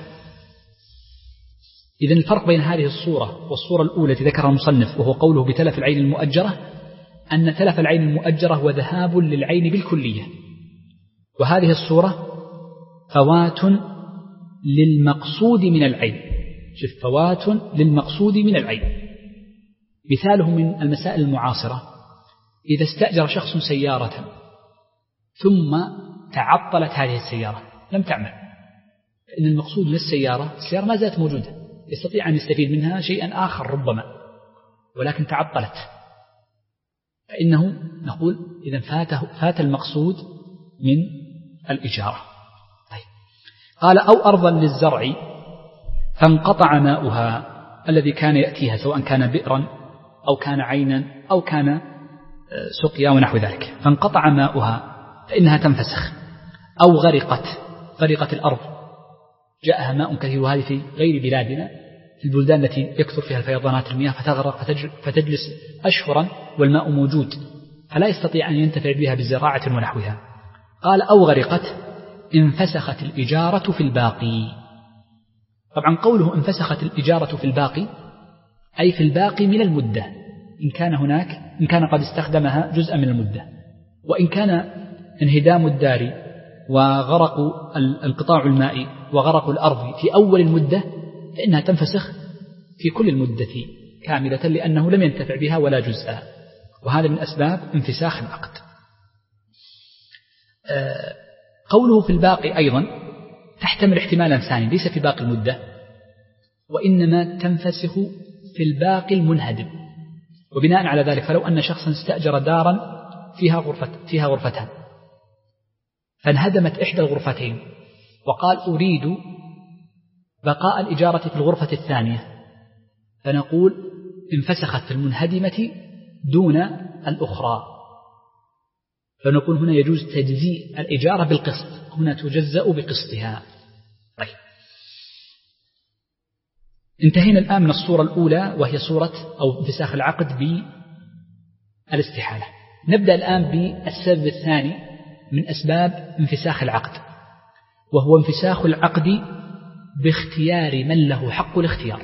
إذن الفرق بين هذه الصورة والصورة الأولى التي ذكرها المصنف وهو قوله بتلف العين المؤجرة أن تلف العين المؤجرة وذهاب للعين بالكلية، وهذه الصورة فوات للمقصود من العين. شوف، فوات للمقصود من العين. مثاله من المسائل المعاصرة إذا استأجر شخص سيارة ثم تعطلت هذه السيارة لم تعمل، فإن المقصود للسيارة السيارة ما زالت موجودة، يستطيع أن يستفيد منها شيئا آخر ربما، ولكن تعطلت، فإنه نقول إذا فاته فات المقصود من الإجارة. طيب. قال أو أرضا للزرع فانقطع ماؤها الذي كان يأتيها سواء كان بئرا أو كان عينا أو كان سقيا ونحو ذلك، فانقطع ماؤها فإنها تنفسخ. أو غرقت غرقت الأرض، جاءها ماء كثير، وهذه في غير بلادنا في البلدان التي يكثر فيها الفيضانات المياه فتغرق فتجلس أشهرا والماء موجود فلا يستطيع أن ينتفع بها بزراعة ونحوها. قال أو غرقت انفسخت الإجارة في الباقي. طبعا قوله انفسخت الإجارة في الباقي أي في الباقي من المدة، إن كان هناك إن كان قد استخدمها جزءا من المدة. وإن كان انهدام الدار وغرق انقطاع الماء وغرق الأرض في أول المدة فإنها تنفسخ في كل المدة كاملة، لأنه لم ينتفع بها ولا جزءا، وهذا من أسباب انفساخ العقد. قوله في الباقي أيضا تحتمل احتمالا ثاني ليس في باقي المدة، وإنما تنفسخ في الباقي المنهدم. وبناء على ذلك فلو أن شخصا استأجر دارا فيها غرفة فيها غرفتان فانهدمت إحدى الغرفتين وقال أريد بقاء الإجارة في الغرفة الثانية، فنقول انفسخت المنهدمة دون الأخرى، فنقول هنا يجوز تجزيء الإجارة بالقسط، هنا تجزأ بقسطها. طيب، انتهينا الآن من الصورة الأولى وهي صورة أو انفساخ العقد بالاستحالة. نبدأ الآن بالسبب الثاني من أسباب انفساخ العقد، وهو انفساخ العقد باختيار من له حق الاختيار.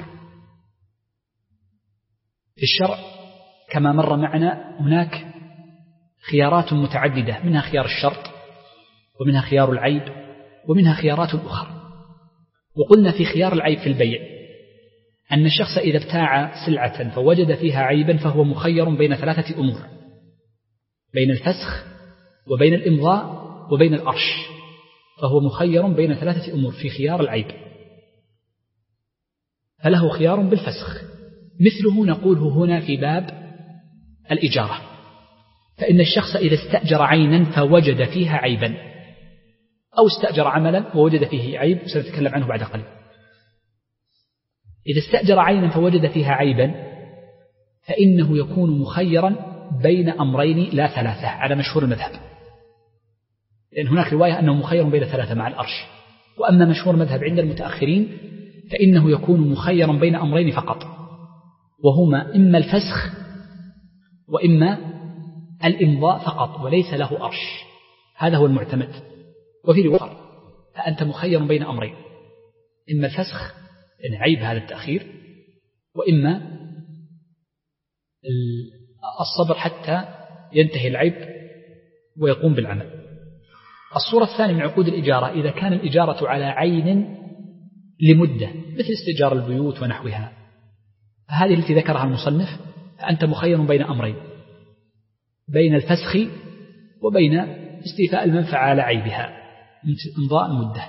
في الشرع كما مر معنا هناك خيارات متعددة، منها خيار الشرط، ومنها خيار العيب، ومنها خيارات أخرى. وقلنا في خيار العيب في البيع أن الشخص إذا ابتاع سلعة فوجد فيها عيبا فهو مخير بين ثلاثة أمور: بين الفسخ وبين الإمضاء وبين الأرش، فهو مخير بين ثلاثة أمور في خيار العيب، فله خيار بالفسخ. مثله نقوله هنا في باب الإجارة، فإن الشخص إذا استأجر عينا فوجد فيها عيبا، أو استأجر عملا ووجد فيه عيب سنتكلم عنه بعد قليل. إذا استأجر عينا فوجد فيها عيبا فإنه يكون مخيرا بين أمرين لا ثلاثة على مشهور المذهب، لأن هناك رواية أنه مخير بين ثلاثة مع الأرش. وأما مشهور المذهب عند المتأخرين فإنه يكون مخيرا بين أمرين فقط، وهما إما الفسخ وإما الإمضاء فقط، وليس له أرش. هذا هو المعتمد. وفي رواية فأنت مخير بين أمرين: إما الفسخ يعني عيب هذا التأخير، وإما الصبر حتى ينتهي العيب ويقوم بالعمل. الصورة الثانية من عقود الإجارة إذا كان الإجارة على عين لمدة، مثل استئجار البيوت ونحوها، هذه التي ذكرها المصنف أنت مخير بين أمرين: بين الفسخ وبين استيفاء المنفعة على عيبها مثل إمضاء المدة.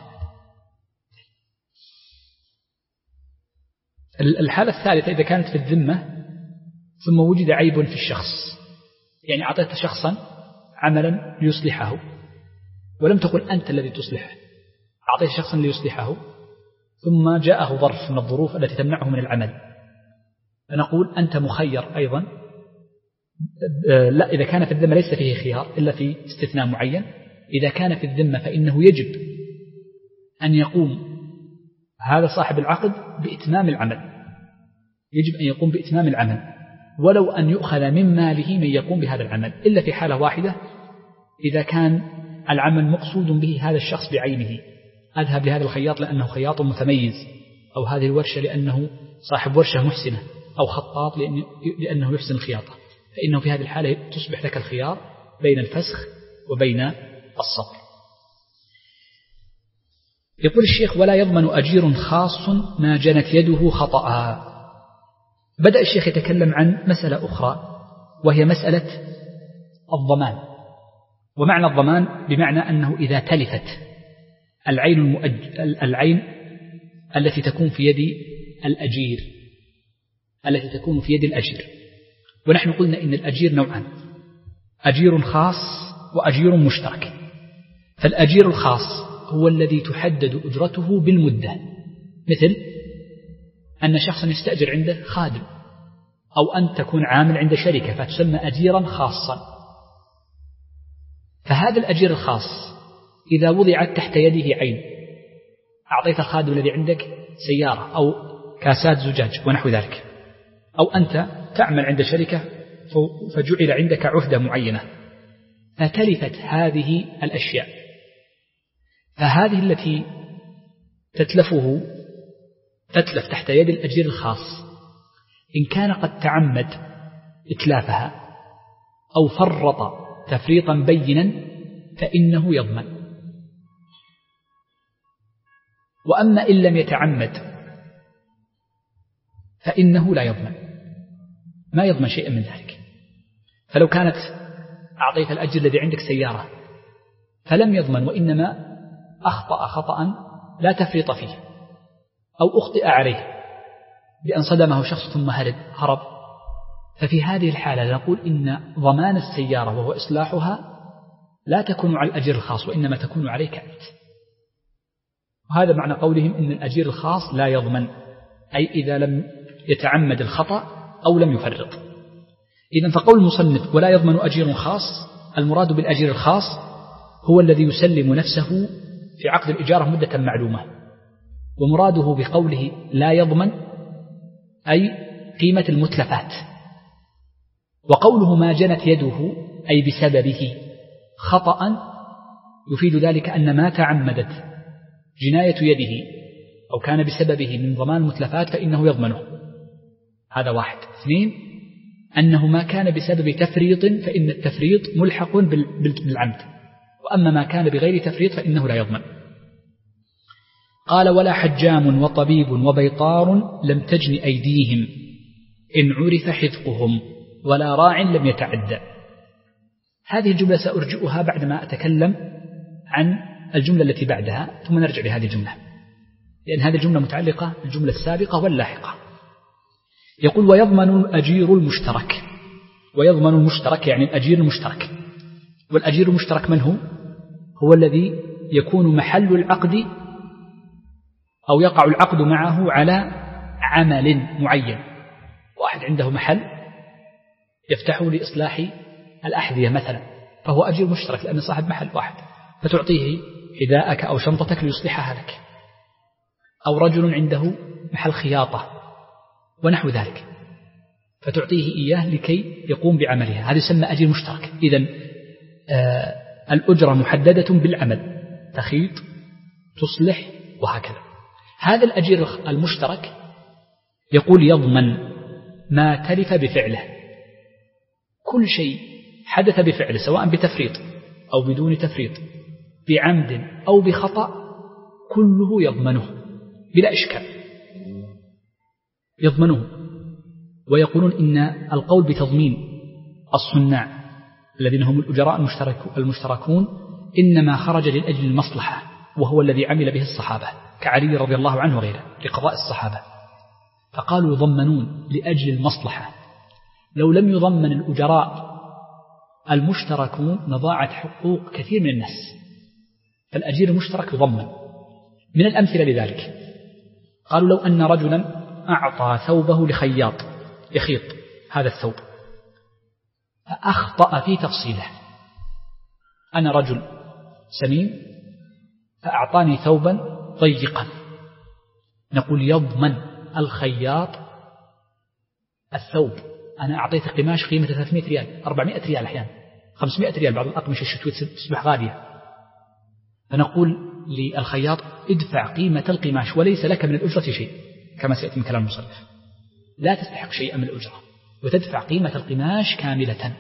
الحالة الثالثة إذا كانت في الذمة ثم وجد عيب في الشخص، يعني أعطيت شخصا عملا ليصلحه ولم تقل أنت الذي تصلحه، أعطيت شخصا ليصلحه ثم جاءه ظرف من الظروف التي تمنعه من العمل، فنقول أنت مخير أيضا. لا، إذا كان في الذمة ليس فيه خيار إلا في استثناء معين. إذا كان في الذمة فإنه يجب أن يقوم هذا صاحب العقد بإتمام العمل، يجب أن يقوم بإتمام العمل ولو أن يؤخذ من ماله من يقوم بهذا العمل، إلا في حالة واحدة: إذا كان العمل مقصود به هذا الشخص بعينه، أذهب لهذا الخياط لأنه خياط متميز، أو هذه الورشة لأنه صاحب ورشة محسنة، أو خطاط لأنه يحسن الخياطة، فإنه في هذه الحالة تصبح لك الخيار بين الفسخ وبين الصبر. يقول الشيخ: ولا يضمن أجير خاص ما جنت يده خطأ. بدأ الشيخ يتكلم عن مسألة أخرى وهي مسألة الضمان. ومعنى الضمان بمعنى أنه إذا تلفت العين, المؤج... العين التي تكون في يد الأجير التي تكون في يد الأجير ونحن قلنا إن الأجير نوعان: أجير خاص وأجير مشترك. فالأجير الخاص هو الذي تحدد أجرته بالمدة، مثل أن شخصا يستأجر عنده خادم، أو أن تكون عامل عند شركة فتسمى أجيرا خاصا. فهذا الأجير الخاص إذا وضعت تحت يده عين، أعطيت الخادم الذي عندك سيارة أو كاسات زجاج ونحو ذلك، أو أنت تعمل عند شركة فجعل عندك عهدة معينة فتلفت هذه الأشياء، فهذه التي تتلفه تتلف تحت يد الأجير الخاص إن كان قد تعمد إتلافها أو فرط تفريطا بينا فإنه يضمن. وأما إن لم يتعمد فإنه لا يضمن، ما يضمن شيئا من ذلك. فلو كانت أعطيت الأجر الذي عندك سيارة فلم يضمن وإنما أخطأ خطأ لا تفريط فيه، أو أخطئ عليه بأن صدمه شخص ثم هرب هرب ففي هذه الحالة نقول إن ضمان السيارة وهو إصلاحها لا تكون على الأجر الخاص وإنما تكون عليك أنت. وهذا معنى قولهم إن الأجير الخاص لا يضمن، أي إذا لم يتعمد الخطأ أو لم يفرط. إذن فقول المصنف ولا يضمن أجير خاص، المراد بالأجير الخاص هو الذي يسلم نفسه في عقد الإجارة مدة معلومة، ومراده بقوله لا يضمن أي قيمة المتلفات. وقوله ما جنت يده أي بسببه خطأ يفيد ذلك أن ما تعمدت جناية يده أو كان بسببه من ضمان المتلفات فإنه يضمنه. هذا واحد. اثنين، أنه ما كان بسبب تفريط فإن التفريط ملحق بالعمد، وأما ما كان بغير تفريط فإنه لا يضمن. قال ولا حجام وطبيب وبيطار لم تجن أيديهم إن عرف حذقهم ولا راع لم يتعدى. هذه الجملة سأرجئها بعدما أتكلم عن الجملة التي بعدها ثم نرجع لهذه الجملة، لأن هذه الجملة متعلقة بالجملة السابقة واللاحقة. يقول ويضمن الأجير المشترك. ويضمن المشترك يعني الأجير المشترك. والأجير المشترك من هو؟ هو الذي يكون محل العقد أو يقع العقد معه على عمل معين. واحد عنده محل يفتحه لإصلاح الأحذية مثلا، فهو أجير مشترك لأنه صاحب محل واحد، فتعطيه حذاءك أو شنطتك ليصلحها لك. أو رجل عنده محل خياطة ونحو ذلك، فتعطيه إياه لكي يقوم بعملها، هذا يسمى أجير مشترك. إذن آه الأجرة محددة بالعمل، تخيط تصلح وهكذا. هذا الأجير المشترك يقول يضمن ما تلف بفعله، كل شيء حدث بفعله سواء بتفريط أو بدون تفريط، بعمد أو بخطأ، كله يضمنه بلا إشكال، يضمنه. ويقولون إن القول بتضمين الصناع الذين هم الأجراء المشترك المشتركون إنما خرج لأجل المصلحة، وهو الذي عمل به الصحابة كعلي رضي الله عنه وغيره لقضاء الصحابة، فقالوا يضمنون لأجل المصلحة. لو لم يضمن الأجراء المشتركون لضاعت حقوق كثير من الناس، فالأجير المشترك يضمن. من الأمثلة لذلك قالوا لو أن رجلا أعطى ثوبه لخياط يخيط هذا الثوب فأخطأ في تفصيله، أنا رجل سمين فأعطاني ثوبا ضيقا، نقول يضمن الخياط الثوب. أنا أعطيت قماش قيمة ثلاثمائة ريال، أربعمائة ريال، أحيانا خمسمائة ريال، بعض الأقمشة الشتوية تصبح غالية، فنقول للخياط ادفع قيمة القماش وليس لك من الأجرة شيء، كما سيأتي من كلام المصنف، لا تستحق شيئا من الأجرة وتدفع قيمة القماش كاملة.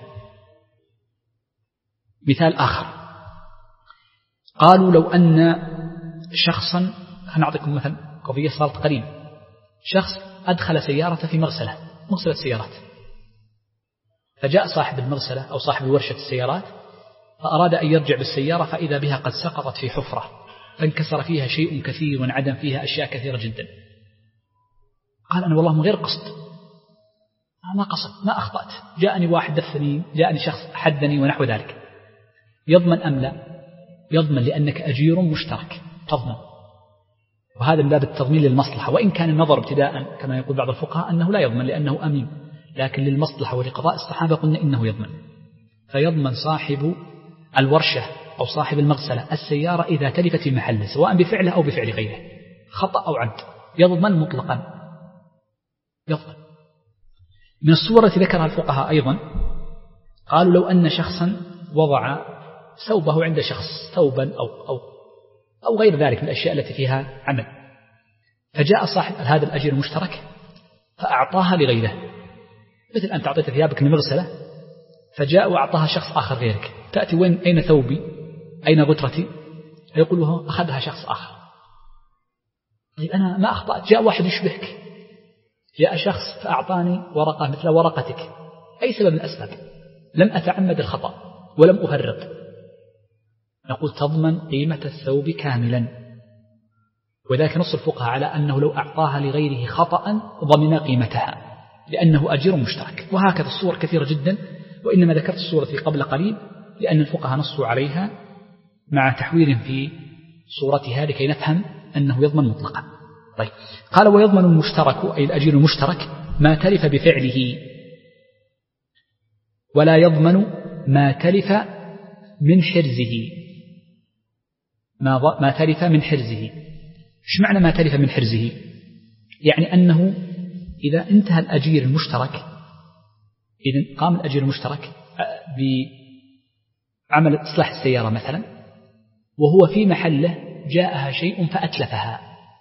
مثال آخر قالوا لو أن شخصا، هنعطيكم مثلا قضية صارت قريب، شخص أدخل سيارة في مرسلة مرسلة سيارات، فجاء صاحب المرسلة أو صاحب ورشة السيارات فأراد أن يرجع بالسيارة فإذا بها قد سقطت في حفرة فانكسر فيها شيء كثير وانعدم فيها أشياء كثيرة جدا. قال أنا والله من غير قصد، ما قصد، ما أخطأت، جاءني واحد دفني، جاءني شخص حدني ونحو ذلك. يضمن أم لا؟ يضمن، لأنك أجير مشترك تضمن، وهذا من باب التضمين للمصلحة، وإن كان النظر ابتداء كما يقول بعض الفقهاء أنه لا يضمن لأنه أمين، لكن للمصلحة ولقضاء الصحابة قلنا إنه يضمن. فيضمن صاحب الورشة أو صاحب المغسلة السيارة إذا تلفت في محله سواء بفعله أو بفعل غيره، خطأ أو عمد، يضمن مطلقا، يضمن. من الصور التي ذكرها الفقهاء أيضا قالوا لو أن شخصا وضع ثوبه عند شخص، ثوبا أو, أو, أو غير ذلك من الأشياء التي فيها عمل، فجاء صاحب هذا الأجير المشترك فأعطاها لغيره، مثل أن تعطيت ثيابك من مرسلة فجاء وأعطاها شخص آخر غيرك، تأتي وين أين ثوبي أين غترتي؟ فيقول له أخذها شخص آخر. طيب أنا ما أخطأت، جاء واحد يشبهك، جاء شخص فأعطاني ورقة مثل ورقتك، أي سبب من الأسباب، لم أتعمد الخطأ ولم أفرط، نقول تضمن قيمة الثوب كاملا. وذلك نص الفقهاء على أنه لو أعطاها لغيره خطأ ضمن قيمتها لأنه أجير مشترك. وهكذا الصور كثيرة جدا، وإنما ذكرت الصورة قبل قليل لأن الفقهاء نصوا عليها مع تحوير في صورتها لكي نفهم أنه يضمن مطلقا. طيب، قال ويضمن المشترك أي الأجير المشترك ما تلف بفعله، ولا يضمن ما تلف من حرزه. ما, ما تلف من حرزه، إيش معنى ما تلف من حرزه؟ يعني أنه إذا انتهى الأجير المشترك، إذا قام الأجير المشترك بعمل إصلاح السيارة مثلا، وهو في محله جاءها شيء فأتلفها،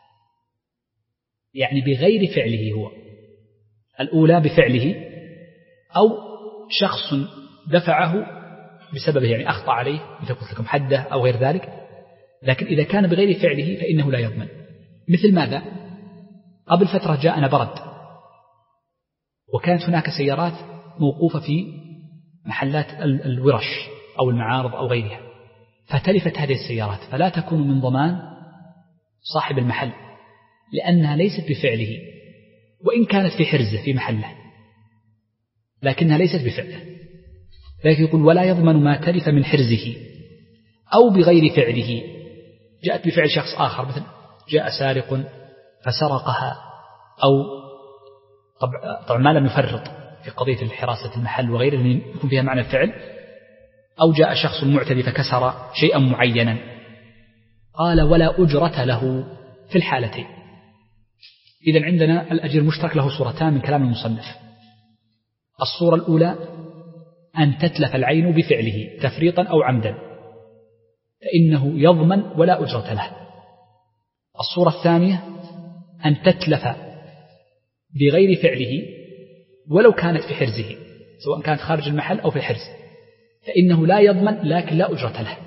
يعني بغير فعله هو، الأولى بفعله أو شخص دفعه بسببه، يعني أخطأ عليه مثل قلت لكم حده أو غير ذلك. لكن إذا كان بغير فعله فإنه لا يضمن. مثل ماذا؟ قبل فترة جاءنا برد، وكانت هناك سيارات موقوفة في محلات الورش أو المعارض أو غيرها، فتلفت هذه السيارات، فلا تكون من ضمان صاحب المحل، لأنها ليست بفعله، وإن كانت في حرزه في محله لكنها ليست بفعله. لكن يقول ولا يضمن ما تلف من حرزه أو بغير فعله، جاءت بفعل شخص آخر، مثل جاء سارق فسرقها، أو طبعا ما لم يفرط في قضية حراسة المحل وغيره اللي يكون فيها معنى الفعل، أو جاء شخص معتدي فكسر شيئا معينا. قال ولا أجرة له في الحالتين. إذن عندنا الأجير المشترك له صورتان من كلام المصنف. الصورة الأولى أن تتلف العين بفعله تفريطا أو عمدا، فإنه يضمن ولا أجرة له. الصورة الثانية أن تتلف بغير فعله ولو كانت في حرزه، سواء كانت خارج المحل أو في الحرز، فإنه لا يضمن لكن لا أجرة له.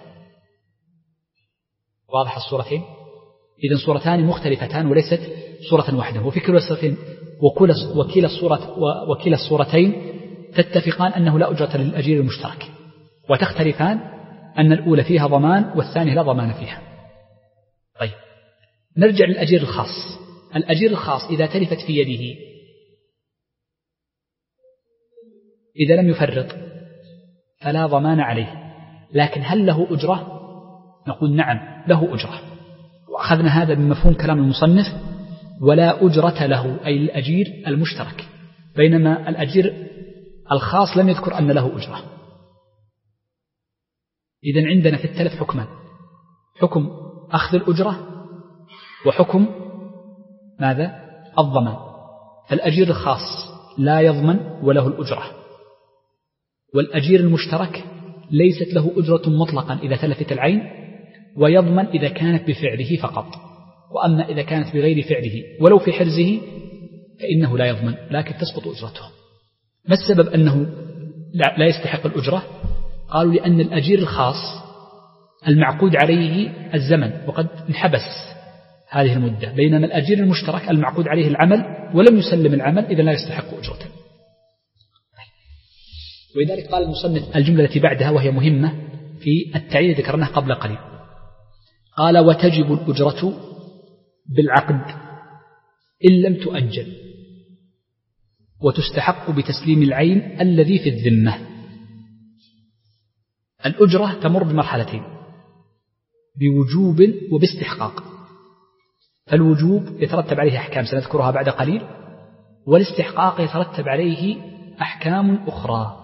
واضح الصورتين؟ إذن صورتان مختلفتان وليست صورة واحدة. وفي كلا الصورتين وكلا الصورة وكلا الصورتين تتفقان أنه لا أجرة للأجير المشترك، وتختلفان أن الأولى فيها ضمان والثانية لا ضمان فيها. طيب، نرجع للأجير الخاص. الأجير الخاص إذا تلفت في يده، إذا لم يفرط فلا ضمان عليه، لكن هل له أجرة؟ نقول نعم له أجرة، وأخذنا هذا من مفهوم كلام المصنف ولا أجرة له أي الأجير المشترك، بينما الأجير الخاص لم يذكر أن له أجرة. إذن عندنا في التلف حكمان: حكم أخذ الأجرة وحكم ماذا؟ الضمان. فالأجير الخاص لا يضمن وله الأجرة، والأجير المشترك ليست له أجرة مطلقا إذا تلفت العين، ويضمن إذا كانت بفعله فقط. وأما إذا كانت بغير فعله ولو في حرزه فإنه لا يضمن لكن تسقط أجرته. ما السبب أنه لا يستحق الأجرة؟ قالوا لأن الأجير الخاص المعقود عليه الزمن وقد انحبس هذه المدة، بينما الأجير المشترك المعقود عليه العمل ولم يسلم العمل، إذا لا يستحق أجرته. ولذلك قال المصنف الجملة التي بعدها وهي مهمة في التعيين ذكرناها قبل قليل، قال وتجب الأجرة بالعقد إن لم تؤجل، وتستحق بتسليم العين الذي في الذمة. الأجرة تمر بمرحلتين: بوجوب وباستحقاق. فالوجوب يترتب عليه أحكام سنذكرها بعد قليل، والاستحقاق يترتب عليه أحكام أخرى.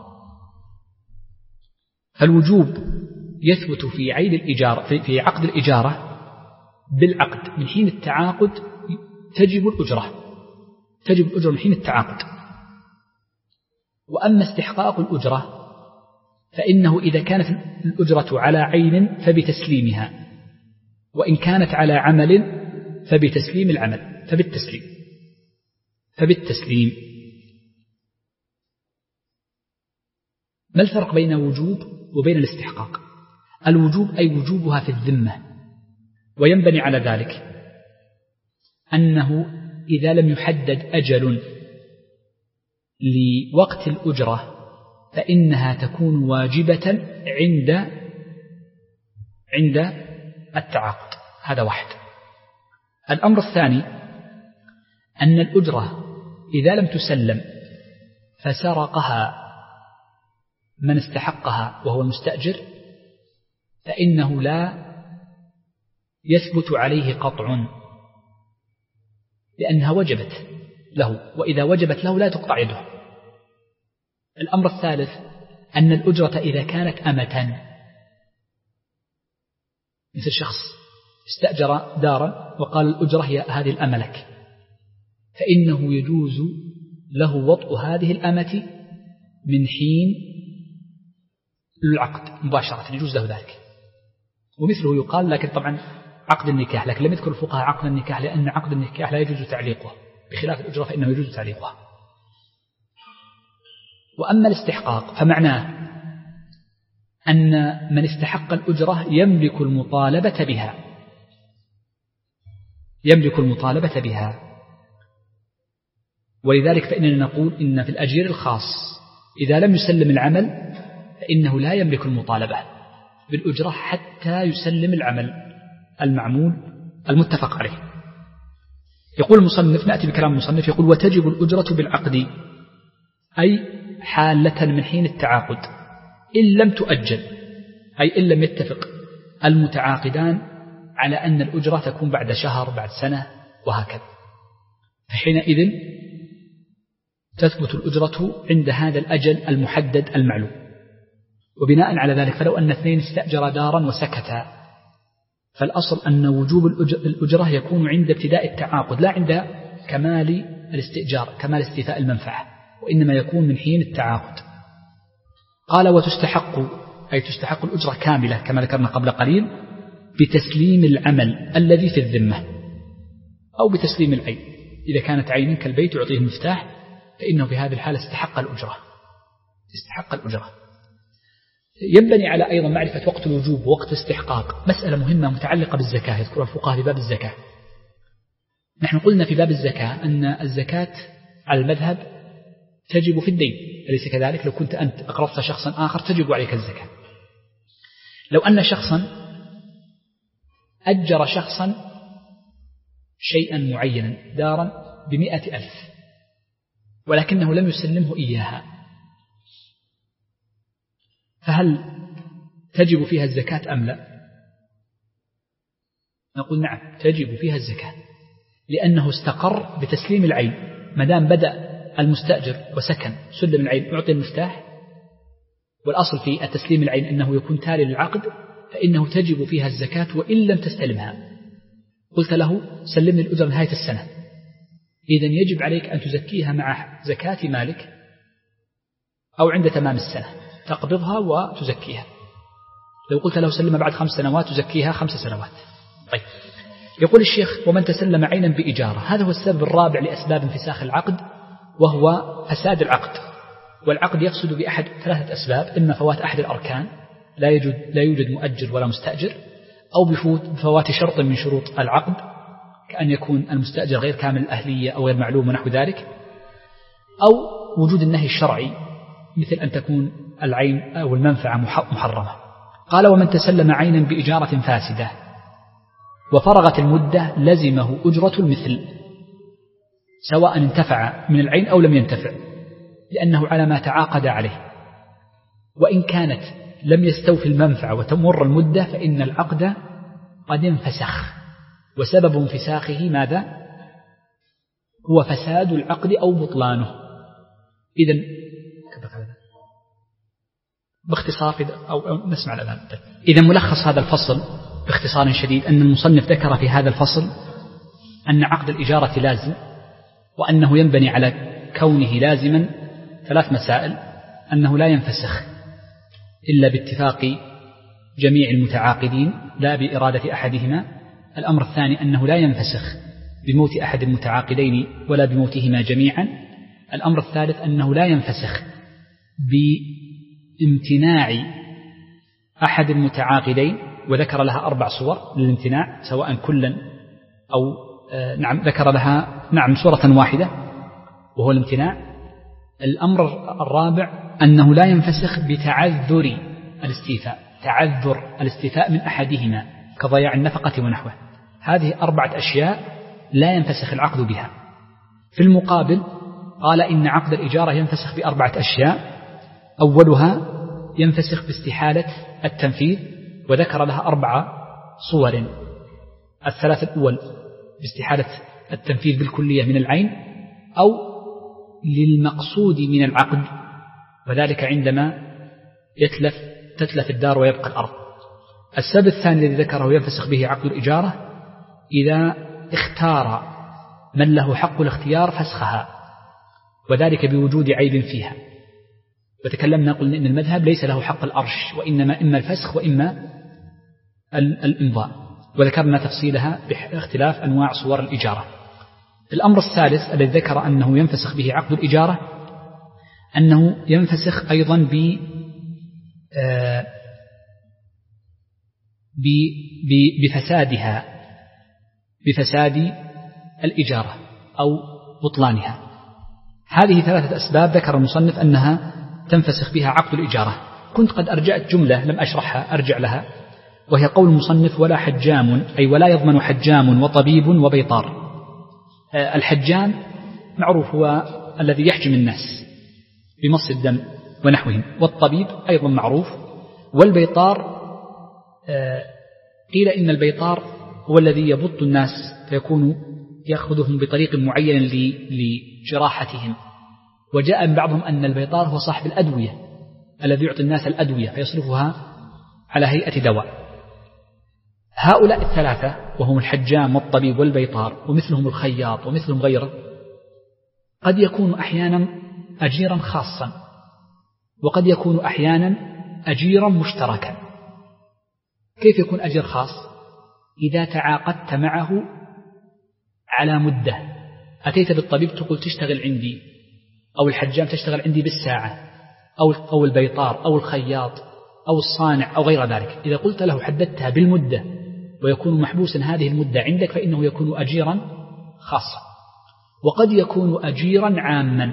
فالوجوب يثبت في عين الإجارة في, في عقد الإجارة بالعقد، من حين التعاقد تجب الأجرة تجب الأجرة من حين التعاقد. وأما استحقاق الأجرة فإنه إذا كانت الأجرة على عين فبتسليمها، وإن كانت على عمل فبتسليم العمل فبالتسليم فبالتسليم ما الفرق بين وجوب وبين الاستحقاق؟ الوجوب أي وجوبها في الذمة، وينبني على ذلك أنه إذا لم يحدد أجل لوقت الأجرة فإنها تكون واجبة عند عند التعاقد. هذا واحد. الأمر الثاني أن الأجرة إذا لم تسلم فسرقها من استحقها وهو المستأجر، فإنه لا يثبت عليه قطع لأنها وجبت له، وإذا وجبت له لا تقطع يده. الأمر الثالث أن الأجرة إذا كانت أمة، مثل شخص استأجر دارا وقال الأجرة هي هذه الأمة لك، فإنه يجوز له وطء هذه الأمة من حين العقد مباشرة، يجوز له ذلك. ومثله يقال، لكن طبعا عقد النكاح، لكن لم يذكر الفقهاء عقد النكاح لأن عقد النكاح لا يجوز تعليقه، بخلاف الأجرة فإنه يجوز تعليقها. وأما الاستحقاق فمعناه أن من استحق الأجرة يملك المطالبة بها، يملك المطالبة بها. ولذلك فإننا نقول إن في الأجير الخاص إذا لم يسلم العمل فإنه لا يملك المطالبة بالأجرة حتى يسلم العمل المعمول المتفق عليه. يقول المصنف، نأتي بكلام المصنف، يقول وتجب الأجرة بالعقد، أي حالة من حين التعاقد، إن لم تؤجل، أي إن لم يتفق المتعاقدان على أن الأجرة تكون بعد شهر بعد سنة وهكذا، فحينئذ تثبت الأجرة عند هذا الأجل المحدد المعلوم. وبناء على ذلك فلو أن اثنين استأجر دارا وسكتا، فالأصل أن وجوب الأجرة يكون عند ابتداء التعاقد لا عند كمال الاستئجار، كمال استيفاء المنفعة، وإنما يكون من حين التعاقد. قال وتستحق، أي تستحق الأجرة كاملة كما ذكرنا قبل قليل بتسليم العمل الذي في الذمة، أو بتسليم العين، إذا كانت عين كالبيت يعطيه المفتاح فإنه في هذه الحالة استحق الأجرة، استحق الأجرة. ينبني على أيضا معرفة وقت الوجوب ووقت استحقاق، مسألة مهمة متعلقة بالزكاة يذكرها الفقهاء في باب الزكاة. نحن قلنا في باب الزكاة أن الزكاة على المذهب تجب في الدين، أليس كذلك؟ لو كنت أنت أقرضت شخصا آخر تجب عليك الزكاة. لو أن شخصا أجر شخصا شيئا معينا دارا بمئة ألف ولكنه لم يسلمه إياها، فهل تجب فيها الزكاة أم لا؟ نقول نعم تجب فيها الزكاة، لأنه استقر بتسليم العين. مدام بدأ المستأجر وسكن سلم العين أعطي المفتاح، والأصل في التسليم العين أنه يكون تالي للعقد، فإنه تجب فيها الزكاة وإن لم تستلمها. قلت له سلمني الأجرة نهاية السنة، إذن يجب عليك أن تزكيها مع زكاة مالك، أو عند تمام السنة تقبضها وتزكيها. لو قلت له سلمها بعد خمس سنوات تزكيها خمس سنوات. طيب، يقول الشيخ ومن تسلم عينا بإجارة، هذا هو السبب الرابع لأسباب انفساخ العقد، وهو فساد العقد. والعقد يفسد بأحد ثلاثة أسباب: إما فوات أحد الأركان، لا يوجد, لا يوجد مؤجر ولا مستأجر، أو بفوات شرط من شروط العقد كأن يكون المستأجر غير كامل الأهلية أو غير معلوم ونحو ذلك، أو وجود النهي الشرعي مثل أن تكون العين أو المنفعة محرمة. قال ومن تسلم عينا بإجارة فاسدة وفرغت المدة لزمه أجرة المثل، سواء انتفع من العين أو لم ينتفع، لأنه على ما تعاقد عليه. وإن كانت لم يستوفي المنفعة وتمر المدة فإن العقد قد انفسخ، وسبب انفساخه ماذا؟ هو فساد العقد أو بطلانه. إذن باختصار أو, أو نسمع الآن. إذا ملخص هذا الفصل باختصار شديد أن المصنف ذكر في هذا الفصل أن عقد الإجارة لازم، وأنه ينبني على كونه لازما ثلاث مسائل: أنه لا ينفسخ إلا باتفاق جميع المتعاقدين لا بإرادة أحدهما. الأمر الثاني أنه لا ينفسخ بموت أحد المتعاقدين ولا بموتهما جميعا. الأمر الثالث أنه لا ينفسخ بامتناع أحد المتعاقدين، وذكر لها أربع صور للامتناع سواء كلا أو آه نعم ذكر لها نعم صورة واحدة وهو الامتناع. الأمر الرابع أنه لا ينفسخ بتعذر الاستيفاء، تعذر الاستيفاء من أحدهما كضياع النفقة ونحوه. هذه أربعة أشياء لا ينفسخ العقد بها. في المقابل قال إن عقد الإجارة ينفسخ بأربعة أشياء: أولها ينفسخ باستحالة التنفيذ، وذكر لها أربع صور. الثلاثة الأول باستحالة التنفيذ بالكلية من العين، أو للمقصود من العقد، وذلك عندما يتلف تتلف الدار ويبقى الأرض. السبب الثاني الذي ذكره ينفسخ به عقد الإجارة إذا اختار من له حق الاختيار فسخها، وذلك بوجود عيب فيها. وتكلمنا قلنا إن المذهب ليس له حق الأرش، وإنما إما الفسخ وإما الإمضاء، وذكرنا تفصيلها باختلاف أنواع صور الإجارة. الأمر الثالث الذي ذكر أنه ينفسخ به عقد الإجارة أنه ينفسخ أيضا ب بفسادها بفساد الإجارة أو بطلانها. هذه ثلاثة أسباب ذكر المصنف أنها تنفسخ بها عقد الإجارة. كنت قد أرجعت جملة لم أشرحها أرجع لها، وهي قول المصنف ولا حجام، أي ولا يضمن حجام وطبيب وبيطار. الحجام معروف هو الذي يحجم الناس بمص الدم ونحوهم، والطبيب أيضا معروف، والبيطار قيل إن البيطار هو الذي يبط الناس فيكون يأخذهم بطريق معين لجراحتهم. وجاء من بعضهم أن البيطار هو صاحب الأدوية الذي يعطي الناس الأدوية فيصرفها على هيئة دواء. هؤلاء الثلاثة وهم الحجام والطبيب والبيطار ومثلهم الخياط ومثلهم غيره قد يكون أحيانا أجيرا خاصا، وقد يكون أحيانا أجيرا مشتركا. كيف يكون أجير خاص؟ إذا تعاقدت معه على مدة، أتيت بالطبيب تقول تشتغل عندي، أو الحجام تشتغل عندي بالساعة، أو أو البيطار أو الخياط أو الصانع أو غير ذلك، إذا قلت له حددتها بالمدة ويكون محبوسا هذه المدة عندك فإنه يكون أجيرا خاصا. وقد يكون أجيرا عاما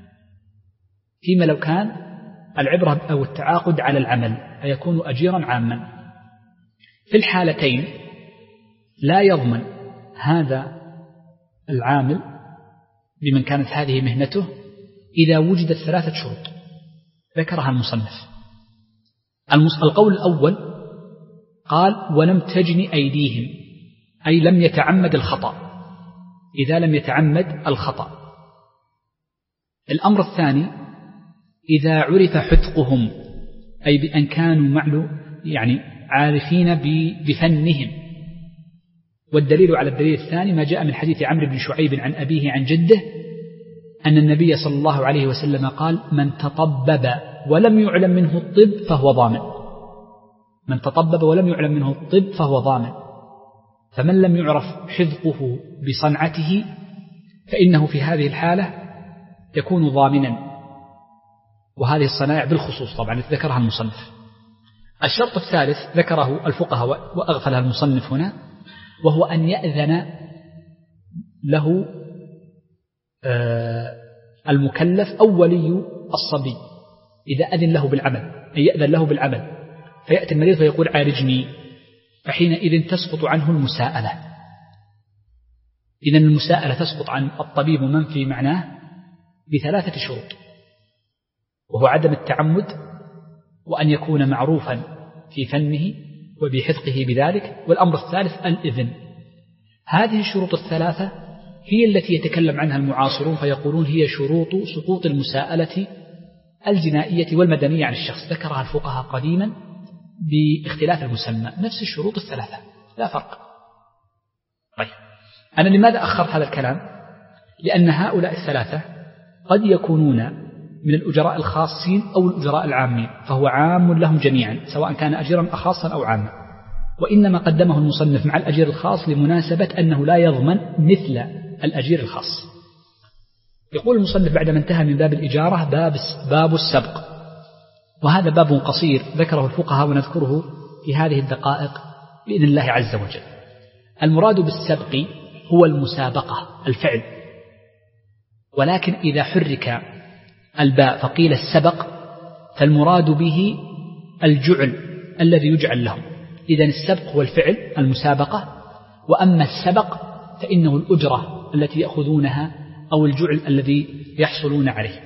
فيما لو كان العبرة أو التعاقد على العمل فيكون أجيرا عاما. في الحالتين لا يضمن هذا العامل لمن كانت هذه مهنته إذا وجدت ثلاثة شروط ذكرها المصنف. القول الأول قال ولم تجن أيديهم، أي لم يتعمد الخطأ، إذا لم يتعمد الخطأ. الأمر الثاني إذا عرف حذقهم، أي بأن كانوا معلو يعني عارفين بفنهم. والدليل على الدليل الثاني ما جاء من حديث عمرو بن شعيب عن أبيه عن جده أن النبي صلى الله عليه وسلم قال من تطبب ولم يعلم منه الطب فهو ضامن. من تطبب ولم يعلم منه الطب فهو ضامن. فمن لم يعرف حذقه بصنعته فإنه في هذه الحالة يكون ضامنا، وهذه الصنائع بالخصوص طبعا ذكرها المصنف. الشرط الثالث ذكره الفقهاء وأغفلها المصنف هنا، وهو أن يأذن له المكلف أو ولي الصبي إذا أذن له بالعمل، أي يأذن له بالعمل، فيأتي المريض فيقول عالجني، فحينئذ تسقط عنه المساءلة. إذن المساءلة تسقط عن الطبيب ومن في معناه بثلاثة شروط، وهو عدم التعمد، وأن يكون معروفا في فنه وبحذقه بذلك، والأمر الثالث الإذن. هذه الشروط الثلاثة هي التي يتكلم عنها المعاصرون فيقولون هي شروط سقوط المساءلة الجنائية والمدنية عن الشخص. ذكرها الفقهاء قديما باختلاف المسمى، نفس الشروط الثلاثة لا فرق. طيب أنا لماذا أخرت هذا الكلام؟ لأن هؤلاء الثلاثة قد يكونون من الأجراء الخاصين أو الأجراء العامين، فهو عام لهم جميعا سواء كان أجيرا خاصا أو عاما، وإنما قدمه المصنف مع الأجير الخاص لمناسبة أنه لا يضمن مثل الأجير الخاص. يقول المصنف بعدما انتهى من باب الإجارة باب, باب السبق، وهذا باب قصير ذكره الفقهاء ونذكره في هذه الدقائق بإذن الله عز وجل. المراد بالسبق هو المسابقة الفعل، ولكن إذا حرك الباء فقيل السبق فالمراد به الجعل الذي يجعل لهم. إذن السبق هو الفعل المسابقة، وأما السبق فإنه الأجرة التي يأخذونها أو الجعل الذي يحصلون عليه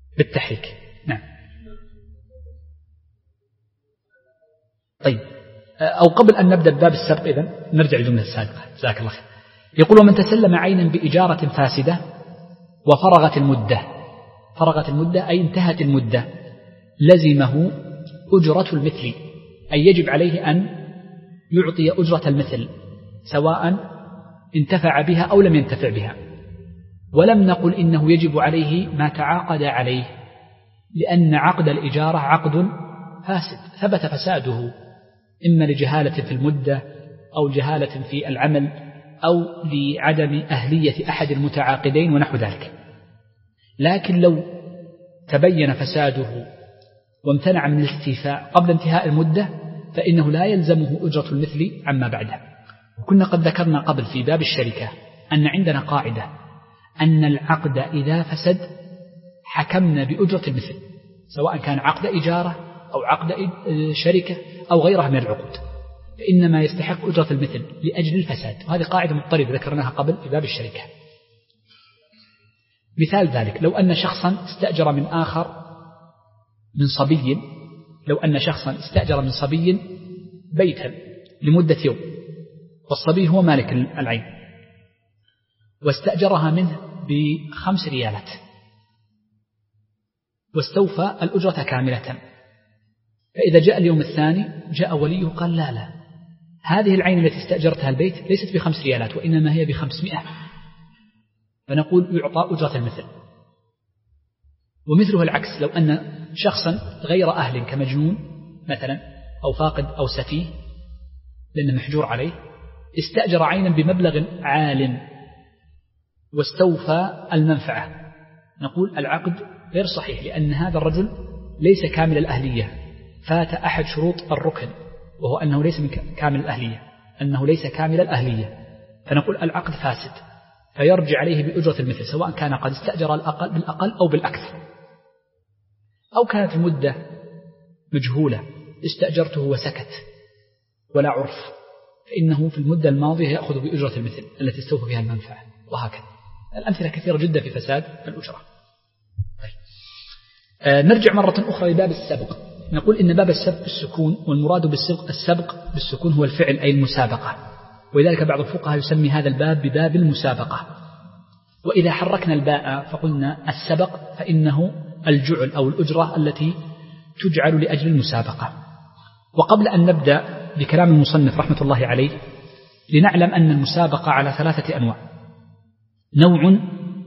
بالتحريك. نعم. طيب أو قبل أن نبدأ بباب السبق إذن نرجع للجملة السابقة جزاك الله خير. يقول ومن تسلم عينا بإجارة فاسدة وفرغت المدة، فرغت المدة أي انتهت المدة، لزمه أجرة المثل، أي يجب عليه أن يعطي أجرة المثل سواء انتفع بها أو لم ينتفع بها. ولم نقل إنه يجب عليه ما تعاقد عليه، لأن عقد الإجارة عقد فاسد ثبت فساده إما لجهالة في المدة أو جهالة في العمل أو لعدم أهلية أحد المتعاقدين ونحو ذلك. لكن لو تبين فساده وامتنع من الاستيفاء قبل انتهاء المدة فإنه لا يلزمه أجرة المثل عما بعده. وكنا قد ذكرنا قبل في باب الشركة أن عندنا قاعدة أن العقد إذا فسد حكمنا بأجرة المثل، سواء كان عقد إجارة أو عقد شركة أو غيرها من العقود، فإنما يستحق أجرة المثل لأجل الفساد. وهذه قاعدة مضطردة ذكرناها قبل في باب الشركة. مثال ذلك لو أن شخصا استأجر من آخر من صبي لو أن شخصا استأجر من صبي بيتا لمدة يوم، والصبي هو مالك العين، واستأجرها منه بخمس ريالات واستوفى الأجرة كاملة، فإذا جاء اليوم الثاني جاء وليه قال لا لا هذه العين التي استأجرتها البيت ليست بخمس ريالات وإنما هي بخمسمائة، فنقول يعطى أجرة المثل. ومثله العكس لو أن شخصا غير أهل كمجنون مثلا أو فاقد أو سفيه لأنه محجور عليه استأجر عينا بمبلغ عال واستوفى المنفعة، نقول العقد غير صحيح لأن هذا الرجل ليس كامل الأهلية، فات أحد شروط الركن وهو أنه ليس من كامل الأهلية أنه ليس كامل الأهلية، فنقول العقد فاسد فيرجع عليه بأجرة المثل سواء كان قد استأجر الأقل بالأقل أو بالأكثر، أو كانت المدة مجهولة استأجرته وسكت ولا عرف فإنه في المدة الماضية يأخذ بأجرة المثل التي استوفى فيها المنفعة، وهكذا الأمثلة كثيرة جدا في فساد الأجرة. طيب. آه نرجع مرة أخرى لباب السبق. نقول إن باب السبق بالسكون، والمراد بالسبق السبق بالسكون هو الفعل أي المسابقة، ولذلك بعض الفقهاء يسمي هذا الباب بباب المسابقة. وإذا حركنا الباء فقلنا السبق فإنه الجعل أو الأجرة التي تجعل لأجل المسابقة. وقبل أن نبدأ بكلام المصنف رحمة الله عليه لنعلم أن المسابقة على ثلاثة أنواع: نوع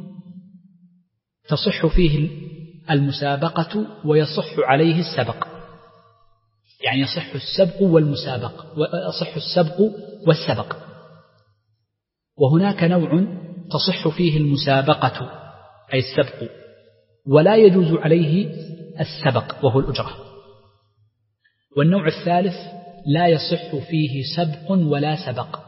تصح فيه المسابقة ويصح عليه السبق، يعني يصح السبق والمسابق ويصح السبق والسبق. وهناك نوع تصح فيه المسابقة أي السبق ولا يجوز عليه السبق وهو الأجرة. والنوع الثالث لا يصح فيه سبق ولا سبق.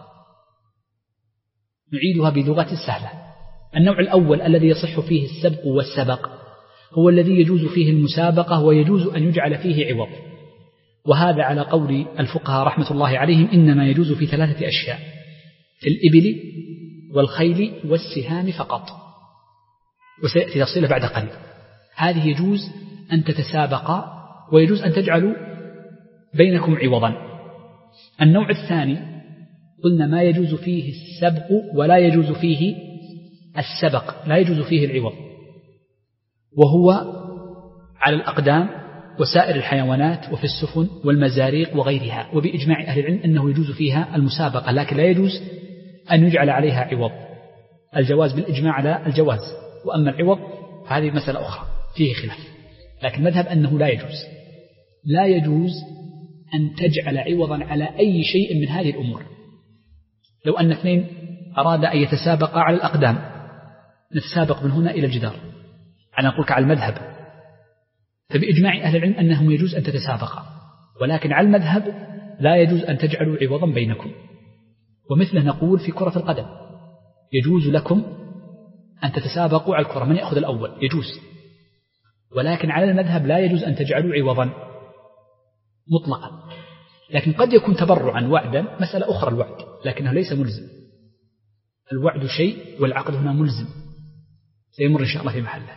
نعيدها بلغة سهلة. النوع الأول الذي يصح فيه السبق والسبق هو الذي يجوز فيه المسابقة ويجوز أن يجعل فيه عوض، وهذا على قول الفقهاء رحمة الله عليهم إنما يجوز في ثلاثة أشياء: في الإبل والخيل والسهام فقط، وسيأتي تفصيله بعد قليل. هذه يجوز أن تتسابقا ويجوز أن تجعلوا بينكم عوضا. النوع الثاني قلنا ما يجوز فيه السبق ولا يجوز فيه السبق، لا يجوز فيه العوض، وهو على الأقدام وسائر الحيوانات وفي السفن والمزاريق وغيرها، وبإجماع أهل العلم أنه يجوز فيها المسابقة لكن لا يجوز أن يجعل عليها عوض. الجواز بالإجماع على الجواز، وأما العوض فهذه مسألة أخرى فيه خلاف، لكن مذهب أنه لا يجوز لا يجوز أن تجعل عوضا على أي شيء من هذه الأمور. لو أن اثنين أراد أن يتسابقا على الأقدام نتسابق من هنا إلى الجدار، أنا أقولك على المذهب، فبإجماع أهل العلم أنهم يجوز أن تتسابقا، ولكن على المذهب لا يجوز أن تجعلوا عوضا بينكم. ومثله نقول في كرة القدم يجوز لكم أن تتسابقوا على الكرة من يأخذ الأول يجوز، ولكن على المذهب لا يجوز أن تجعلوا عوضا مطلقا. لكن قد يكون تبرعا وعدا مسألة أخرى الوعد، لكنه ليس ملزم. الوعد شيء والعقد هنا ملزم سيمر إن شاء الله في محله.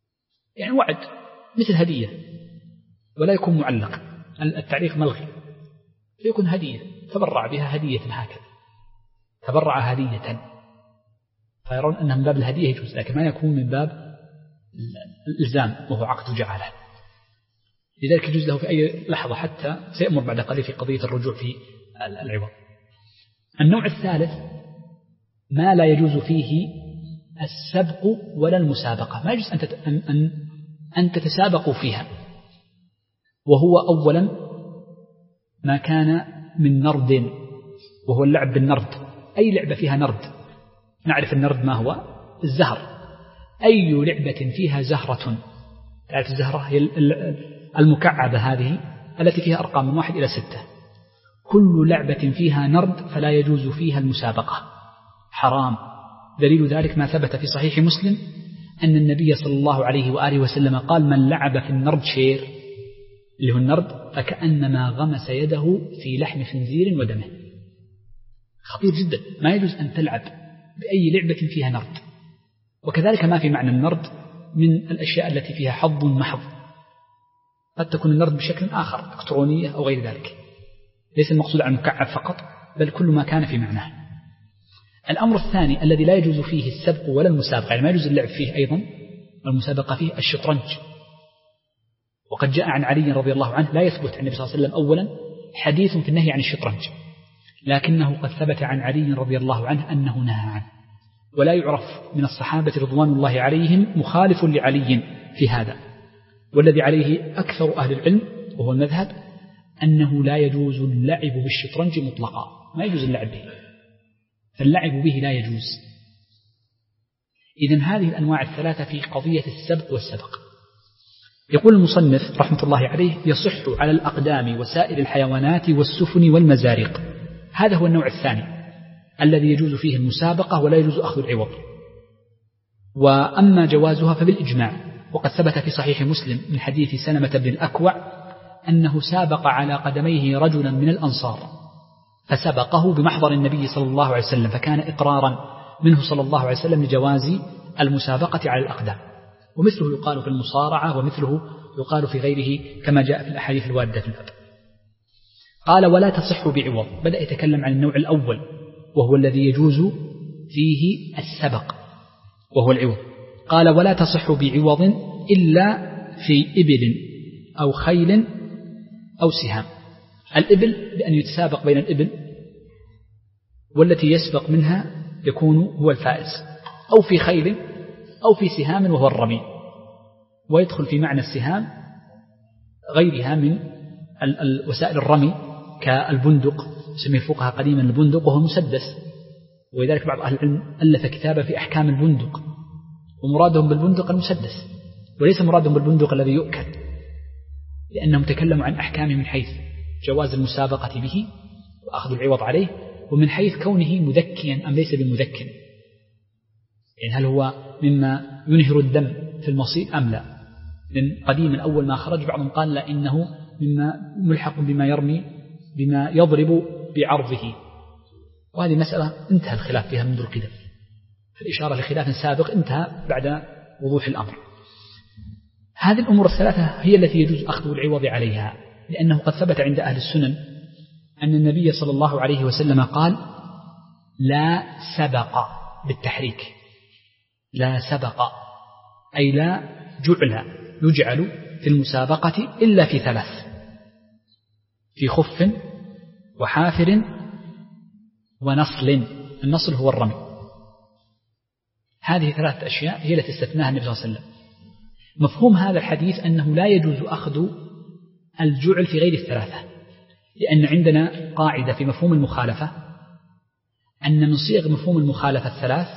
يعني وعد مثل هدية ولا يكون معلق، التعليق ملغي، فيكون هدية تبرع بها هدية هكذا، تبرع هدية، فيرون أنها من باب الهدية يجوز، لكن ما يكون من باب الإلزام وهو عقد جعله. لذلك يجوز له في أي لحظة، حتى سيأمر بعد قليل في قضية الرجوع في العوض. النوع الثالث ما لا يجوز فيه السبق ولا المسابقة، ما يجوز أن أن أن تتسابقوا فيها، وهو أولا ما كان من نرد، وهو اللعب بالنرد، أي لعبة فيها نرد. نعرف النرد ما هو؟ الزهر. أي لعبة فيها زهرة، تعرف الزهرة هي المكعبة هذه التي فيها أرقام من واحد إلى ستة، كل لعبة فيها نرد فلا يجوز فيها المسابقة، حرام. دليل ذلك ما ثبت في صحيح مسلم أن النبي صلى الله عليه وآله وسلم قال: من لعب في النرد شير، اللي هو النرد، فكأنما غمس يده في لحم خنزير ودمه. خطير جدا، ما يجوز أن تلعب بأي لعبة فيها نرد. وكذلك ما في معنى النرد من الأشياء التي فيها حظ محض، قد تكون النرد بشكل آخر، إلكترونية أو غير ذلك، ليس المقصود عن المكعب فقط، بل كل ما كان في معناه. الأمر الثاني الذي لا يجوز فيه السبق ولا المسابقة، يعني ما يجوز اللعب فيه أيضا المسابقة فيه، الشطرنج. وقد جاء عن علي رضي الله عنه، لا يثبت عن النبي صلى الله عليه وسلم أولا حديث في النهي عن الشطرنج، لكنه قد ثبت عن علي رضي الله عنه أنه نهى عنه. ولا يعرف من الصحابة رضوان الله عليهم مخالف لعلي في هذا، والذي عليه أكثر أهل العلم وهو المذهب أنه لا يجوز اللعب بالشطرنج مطلقا، ما يجوز اللعب به، فاللعب به لا يجوز. إذن هذه الأنواع الثلاثة في قضية السبق والسبق. يقول المصنف رحمة الله عليه: يصح على الأقدام وسائر الحيوانات والسفن والمزارق. هذا هو النوع الثاني الذي يجوز فيه المسابقة ولا يجوز أخذ العوض. وأما جوازها فبالإجماع، وقد ثبت في صحيح مسلم من حديث سلمة بن الأكوع أنه سابق على قدميه رجلا من الأنصار فسبقه بمحضر النبي صلى الله عليه وسلم، فكان إقرارا منه صلى الله عليه وسلم لجواز المسابقة على الأقدام. ومثله يقال في المصارعة، ومثله يقال في غيره كما جاء في الأحاديث الواردة في الباب. قال: ولا تصح بعوض. بدأ يتكلم عن النوع الأول وهو الذي يجوز فيه السبق وهو العوض. قال: ولا تصح بعوض إلا في إبل أو خيل أو سهام. الإبل بأن يتسابق بين الإبل، والتي يسبق منها يكون هو الفائز، أو في خيل أو في سهام وهو الرمي. ويدخل في معنى السهام غيرها من وسائل الرمي كالبندق، سمي الفقهاء قديما البندق وهو مسدس، ولذلك بعض أهل العلم ألف كتابا في أحكام البندق، ومرادهم بالبندق المسدس، وليس مرادهم بالبندق الذي يؤكل، لأنهم تكلموا عن أحكامه من حيث جواز المسابقة به وأخذ العوض عليه، ومن حيث كونه مذكيا أم ليس بمذكٍ، يعني هل هو مما ينهر الدم في المصيد أم لا. لأن قديما أول ما خرج بعضهم قال لا، إنه مما ملحق بما يرمي بما يضرب بعرضه، وهذه مسألة انتهى الخلاف فيها منذ القدم، فالإشارة لخلاف سابق انتهى بعد وضوح الأمر. هذه الأمور الثلاثة هي التي يجوز أخذ العوض عليها، لأنه قد ثبت عند أهل السنن أن النبي صلى الله عليه وسلم قال: لا سبق بالتحريك، لا سبق أي لا جعل يجعل في المسابقة إلا في ثلاث: في خف وحافر ونصل. النصل هو الرمي. هذه ثلاث أشياء هي التي استثناها النبي صلى الله عليه وسلم. مفهوم هذا الحديث أنه لا يجوز أخذ الجعل في غير الثلاثة، لأن عندنا قاعدة في مفهوم المخالفة أن من صيغ مفهوم المخالفة الثلاث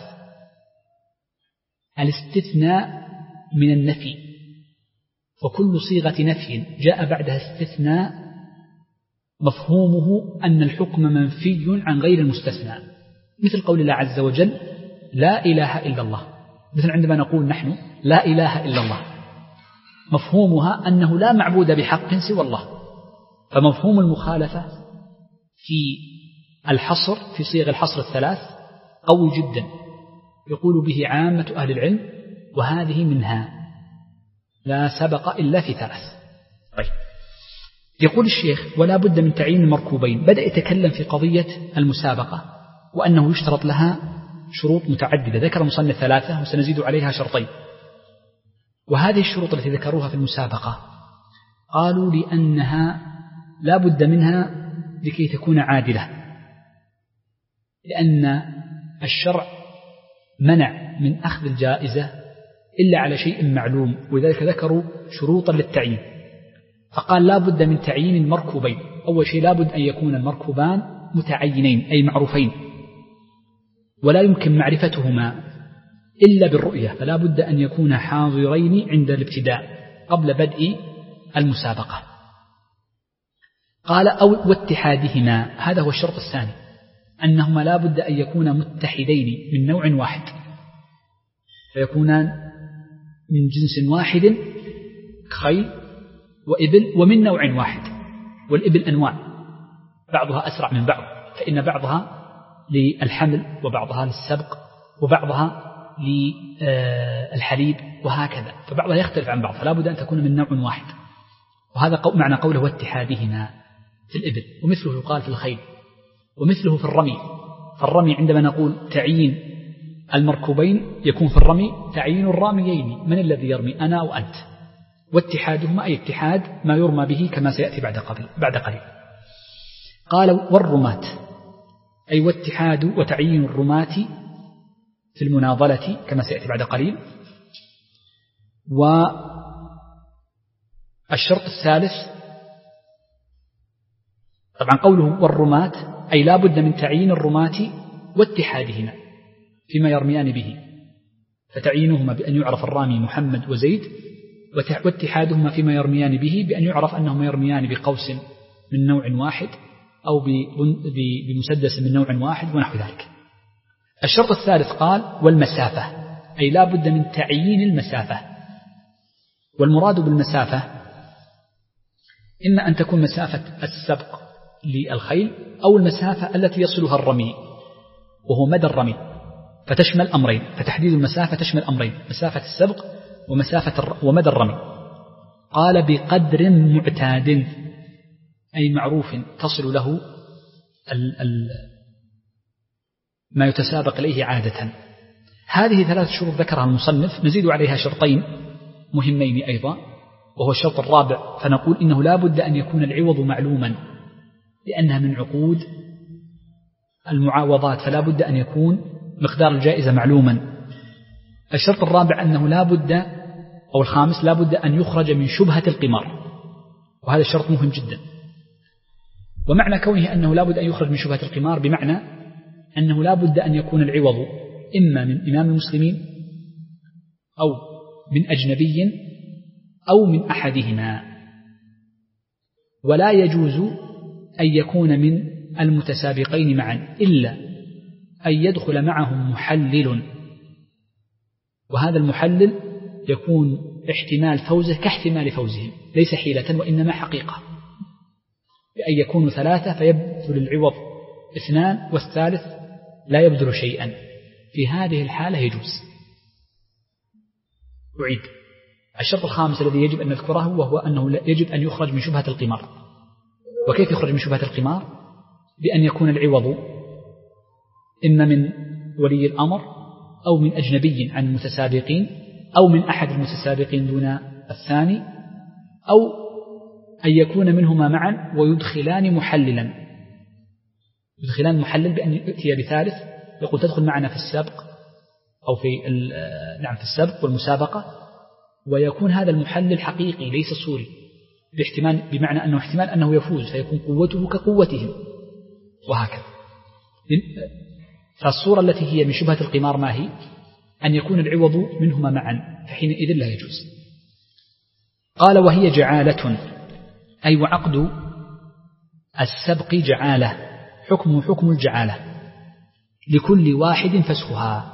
الاستثناء من النفي، وكل صيغة نفي جاء بعدها استثناء مفهومه أن الحكم منفي عن غير المستثنى، مثل قول الله عز وجل: لا إله إلا الله. مثل عندما نقول نحن لا إله إلا الله، مفهومها أنه لا معبود بحق سوى الله. فمفهوم المخالفة في الحصر في صيغ الحصر الثلاث قوي جدا، يقول به عامة أهل العلم، وهذه منها: لا سبق إلا في ثلاث. طيب، يقول الشيخ ولا بد من تعيين المركوبين. بدأ يتكلم في قضية المسابقة وأنه يشترط لها شروط متعددة، ذكر المصنف ثلاثة وسنزيد عليها شرطين. وهذه الشروط التي ذكروها في المسابقة قالوا لأنها لا بد منها لكي تكون عادلة، لأن الشرع منع من أخذ الجائزة إلا على شيء معلوم، وذلك ذكروا شروطا للتعيين. فقال لا بد من تعيين المركوبين. أول شيء لا بد أن يكون المركوبان متعينين أي معروفين، ولا يمكن معرفتهما إلا بالرؤية، فلا بد أن يكون حاضرين عند الابتداء قبل بدء المسابقة. قال أو واتحادهما، هذا هو الشرط الثاني، أنهما لا بد أن يكونا متحدين من نوع واحد، فيكونان من جنس واحد خيل وإبل ومن نوع واحد. والإبل أنواع، بعضها أسرع من بعض، فإن بعضها للحمل وبعضها للسبق وبعضها للحليب وهكذا، فبعضها يختلف عن بعض، فلا بد أن تكون من نوع واحد. وهذا معنى قوله واتحادهما في الإبل. ومثله يقال في الخيل، ومثله في الرمي. فالرمي عندما نقول تعيين المركوبين يكون في الرمي تعيين الراميين، من الذي يرمي أنا وأنت. واتحادهما أي اتحاد ما يرمى به كما سيأتي بعد قليل بعد قليل. قال والرماة أي واتحاد وتعيين الرماة في المناضلة كما سيأتي بعد قليل. والشرط الثالث طبعا قوله والرماة أي لا بد من تعيين الرماة واتحادهما فيما يرميان به، فتعيينهما بأن يعرف الرامي محمد وزيد، واتحادهما فيما يرميان به بأن يعرف أنهما يرميان بقوس من نوع واحد أو بمسدس من نوع واحد ونحو ذلك. الشرط الثالث قال والمسافة أي لا بد من تعيين المسافة. والمراد بالمسافة إما أن تكون مسافة السبق للخيل أو المسافة التي يصلها الرمي وهو مدى الرمي، فتشمل أمرين، فتحديد المسافة تشمل أمرين، مسافة السبق ومسافة ومدى الرمي. قال بقدر معتاد أي معروف تصل له ال ال ما يتسابق إليه عادة. هذه ثلاث شروط ذكرها المصنف، نزيد عليها شرطين مهمين أيضا، وهو الشرط الرابع، فنقول إنه لا بد أن يكون العوض معلوما لأنها من عقود المعاوضات، فلا بد أن يكون مقدار الجائزة معلوما. الشرط الرابع أنه لا بد أو الخامس لا بد أن يخرج من شبهة القمار، وهذا الشرط مهم جدا. ومعنى كونه أنه لا بد أن يخرج من شبهة القمار بمعنى أنه لا بد أن يكون العوض إما من إمام المسلمين أو من أجنبي أو من أحدهما، ولا يجوز أن يكون من المتسابقين معا إلا أن يدخل معهم محلل، وهذا المحلل يكون احتمال فوزه كاحتمال فوزهم، ليس حيلة وإنما حقيقة، بأن يكونوا ثلاثة فيبذل العوض اثنان والثالث لا يبذل شيئا، في هذه الحالة يجوز. أعيد الشرط الخامس الذي يجب أن نذكره، وهو أنه يجب أن يخرج من شبهة القمار. وكيف يخرج من شبهة القمار؟ بأن يكون العوض إما من ولي الأمر أو من أجنبي عن المتسابقين أو من أحد المتسابقين دون الثاني، أو أن يكون منهما معا ويدخلان محللا، يدخلان محلل بأن يأتي بثالث يقول تدخل معنا في السبق أو في نعم في السبق والمسابقة، ويكون هذا المحلل حقيقي ليس صوري، باحتمال بمعنى أنه احتمال أنه يفوز فيكون قوته كقوتهم وهكذا. فالصورة التي هي من شبهة القمار ما هي؟ أن يكون العوض منهما معا، فحينئذ لا يجوز. قال وهي جعالة أي وعقد السبق جعالة، حكم حكم الجعالة لكل واحد فسخها.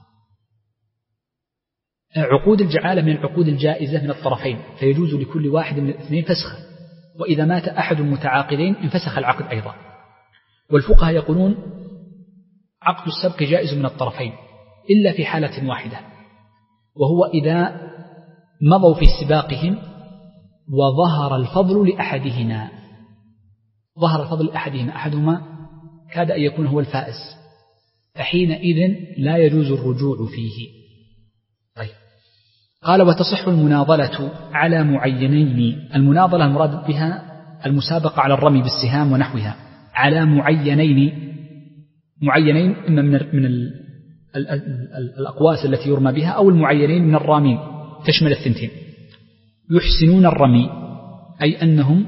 عقود الجعالة من العقود الجائزة من الطرفين، فيجوز لكل واحد من الاثنين فسخه، وإذا مات أحد المتعاقدين انفسخ العقد أيضا. والفقهاء يقولون عقد السبق جائز من الطرفين إلا في حالة واحدة، وهو إذا مضوا في سباقهم وظهر الفضل لأحدهما، ظهر الفضل لأحدهما، أحدهما كاد أن يكون هو الفائز، فحينئذ لا يجوز الرجوع فيه. طيب. قال وتصح المناضلة على معينين. المناضلة المراد بها المسابقة على الرمي بالسهام ونحوها على معينين، معينين إما من من ال ال ال الأقواس التي يرمى بها أو المعينين من الرامين، تشمل الثنتين. يحسنون الرمي أي أنهم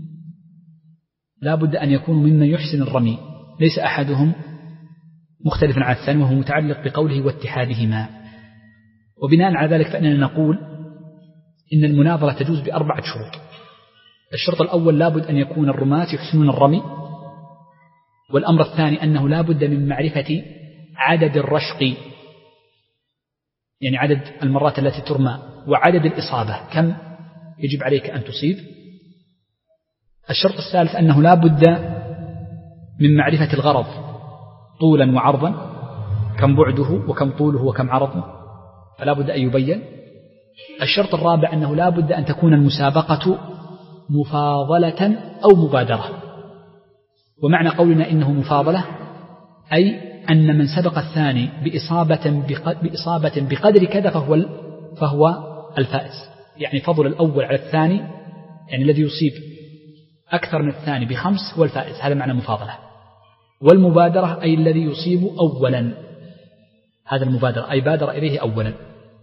لا بد أن يكونوا ممن يحسن الرمي، ليس أحدهم مختلفا عن الثاني، وهو متعلق بقوله واتحادهما. وبناء على ذلك فإننا نقول إن المناظرة تجوز بأربعة شروط. الشرط الأول لا بد أن يكون الرماة يحسنون الرمي، والأمر الثاني أنه لا بد من معرفة عدد الرشق، يعني عدد المرات التي ترمى، وعدد الإصابة كم يجب عليك أن تصيب. الشرط الثالث أنه لا بد من معرفة الغرض طولا وعرضا، كم بعده وكم طوله وكم عرضه، فلا بد أن يبين. الشرط الرابع أنه لا بد أن تكون المسابقة مفاضلة أو مبادرة. ومعنى قولنا إنه مفاضلة أي أن من سبق الثاني بإصابة, بإصابة بقدر كذا فهو, فهو الفائز، يعني فضل الأول على الثاني، يعني الذي يصيب أكثر من الثاني بخمس هو الفائز، هذا معنى مفاضلة. والمبادرة أي الذي يصيب أولا، هذا المبادرة أي بادر إليه أولا.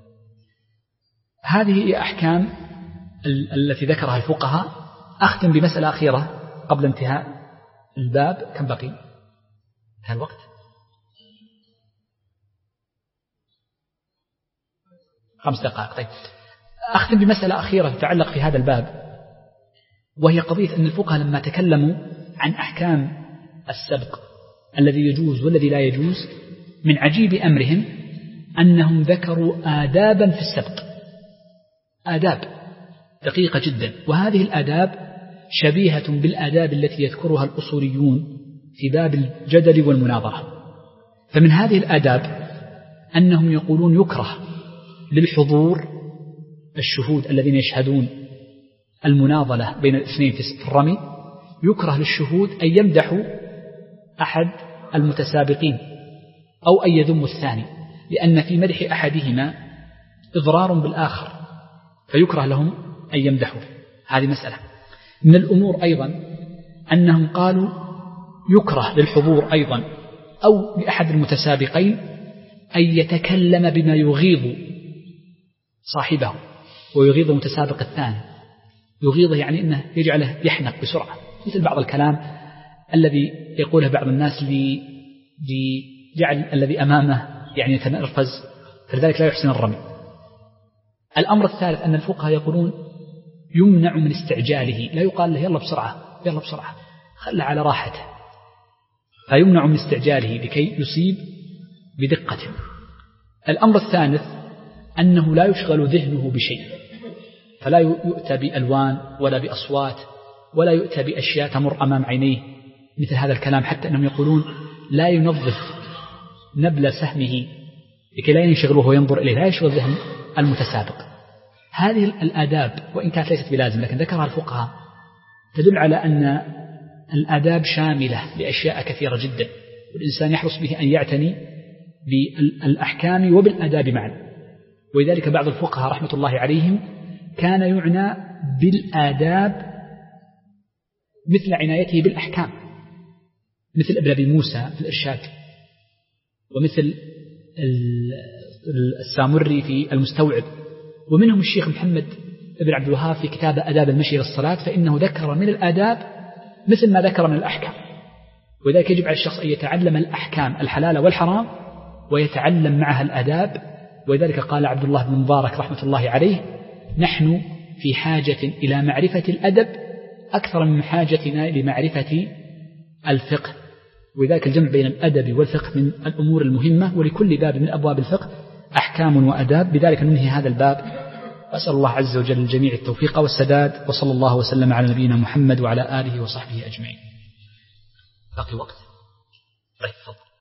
هذه هي أحكام التي ذكرها الفقهاء. أختم بمسألة أخيرة قبل انتهاء الباب. كم بقي؟ انتهى الوقت. خمس دقائق. طيب. أختم بمسألة أخيرة تتعلق في هذا الباب، وهي قضية أن الفقهاء لما تكلموا عن أحكام السبق الذي يجوز والذي لا يجوز، من عجيب أمرهم أنهم ذكروا آدابا في السبق، آداب دقيقة جدا، وهذه الآداب شبيهة بالآداب التي يذكرها الأصوليون في باب الجدل والمناظرة. فمن هذه الآداب أنهم يقولون يكره للحضور الشهود الذين يشهدون المناظرة بين الاثنين في الرمي، يكره للشهود أن يمدحوا أحد المتسابقين أو أن يذموا الثاني، لأن في مدح أحدهما إضرار بالآخر، فيكره لهم أن يمدحوا. هذه مسألة. من الأمور أيضا أنهم قالوا يكره للحضور أيضا أو لأحد المتسابقين أن يتكلم بما يغيظ صاحبه ويغيظ المتسابق الثاني. يغيظه يعني أنه يجعله يحنق بسرعة، مثل بعض الكلام الذي يقوله بعض الناس لجعل الذي أمامه يعني يتنرفز، فلذلك لا يحسن الرمي. الأمر الثالث أن الفقهاء يقولون يمنع من استعجاله، لا يقال له يلا بسرعة يلا بسرعة، خلى على راحته، فيمنع من استعجاله لكي يصيب بدقة. الأمر الثالث أنه لا يشغل ذهنه بشيء، فلا يؤتى بألوان ولا بأصوات ولا يؤتى بأشياء تمر أمام عينيه مثل هذا الكلام، حتى أنهم يقولون لا ينظف نبل سهمه لكي لا ينشغل وهو ينظر إليه، لا يشغل ذهن المتسابق. هذه الآداب وإن كانت ليست بلازم لكن ذكرها الفقهاء تدل على أن الآداب شاملة لأشياء كثيرة جدا، والإنسان يحرص به أن يعتني بالأحكام وبالآداب معا. ولذلك بعض الفقهاء رحمة الله عليهم كان يعنى بالآداب مثل عنايته بالأحكام، مثل ابن أبي موسى في الإرشاد، ومثل السامري في المستوعب، ومنهم الشيخ محمد بن عبد الوهاب في كتاب آداب المشي للصلاة، فإنه ذكر من الآداب مثل ما ذكر من الأحكام. ولذلك يجب على الشخص أن يتعلم الأحكام الحلال والحرام ويتعلم معها الآداب. ولذلك قال عبد الله بن مبارك رحمة الله عليه نحن في حاجة إلى معرفة الأدب أكثر من حاجتنا لمعرفة الفقه. ولذلك الجمع بين الأدب والفقه من الأمور المهمة، ولكل باب من أبواب الفقه أحكام وأداب. بذلك ننهي هذا الباب، وأسأل الله عز وجل الجميع التوفيق والسداد، وصلى الله وسلم على نبينا محمد وعلى آله وصحبه أجمعين. باقي وقت. طيب.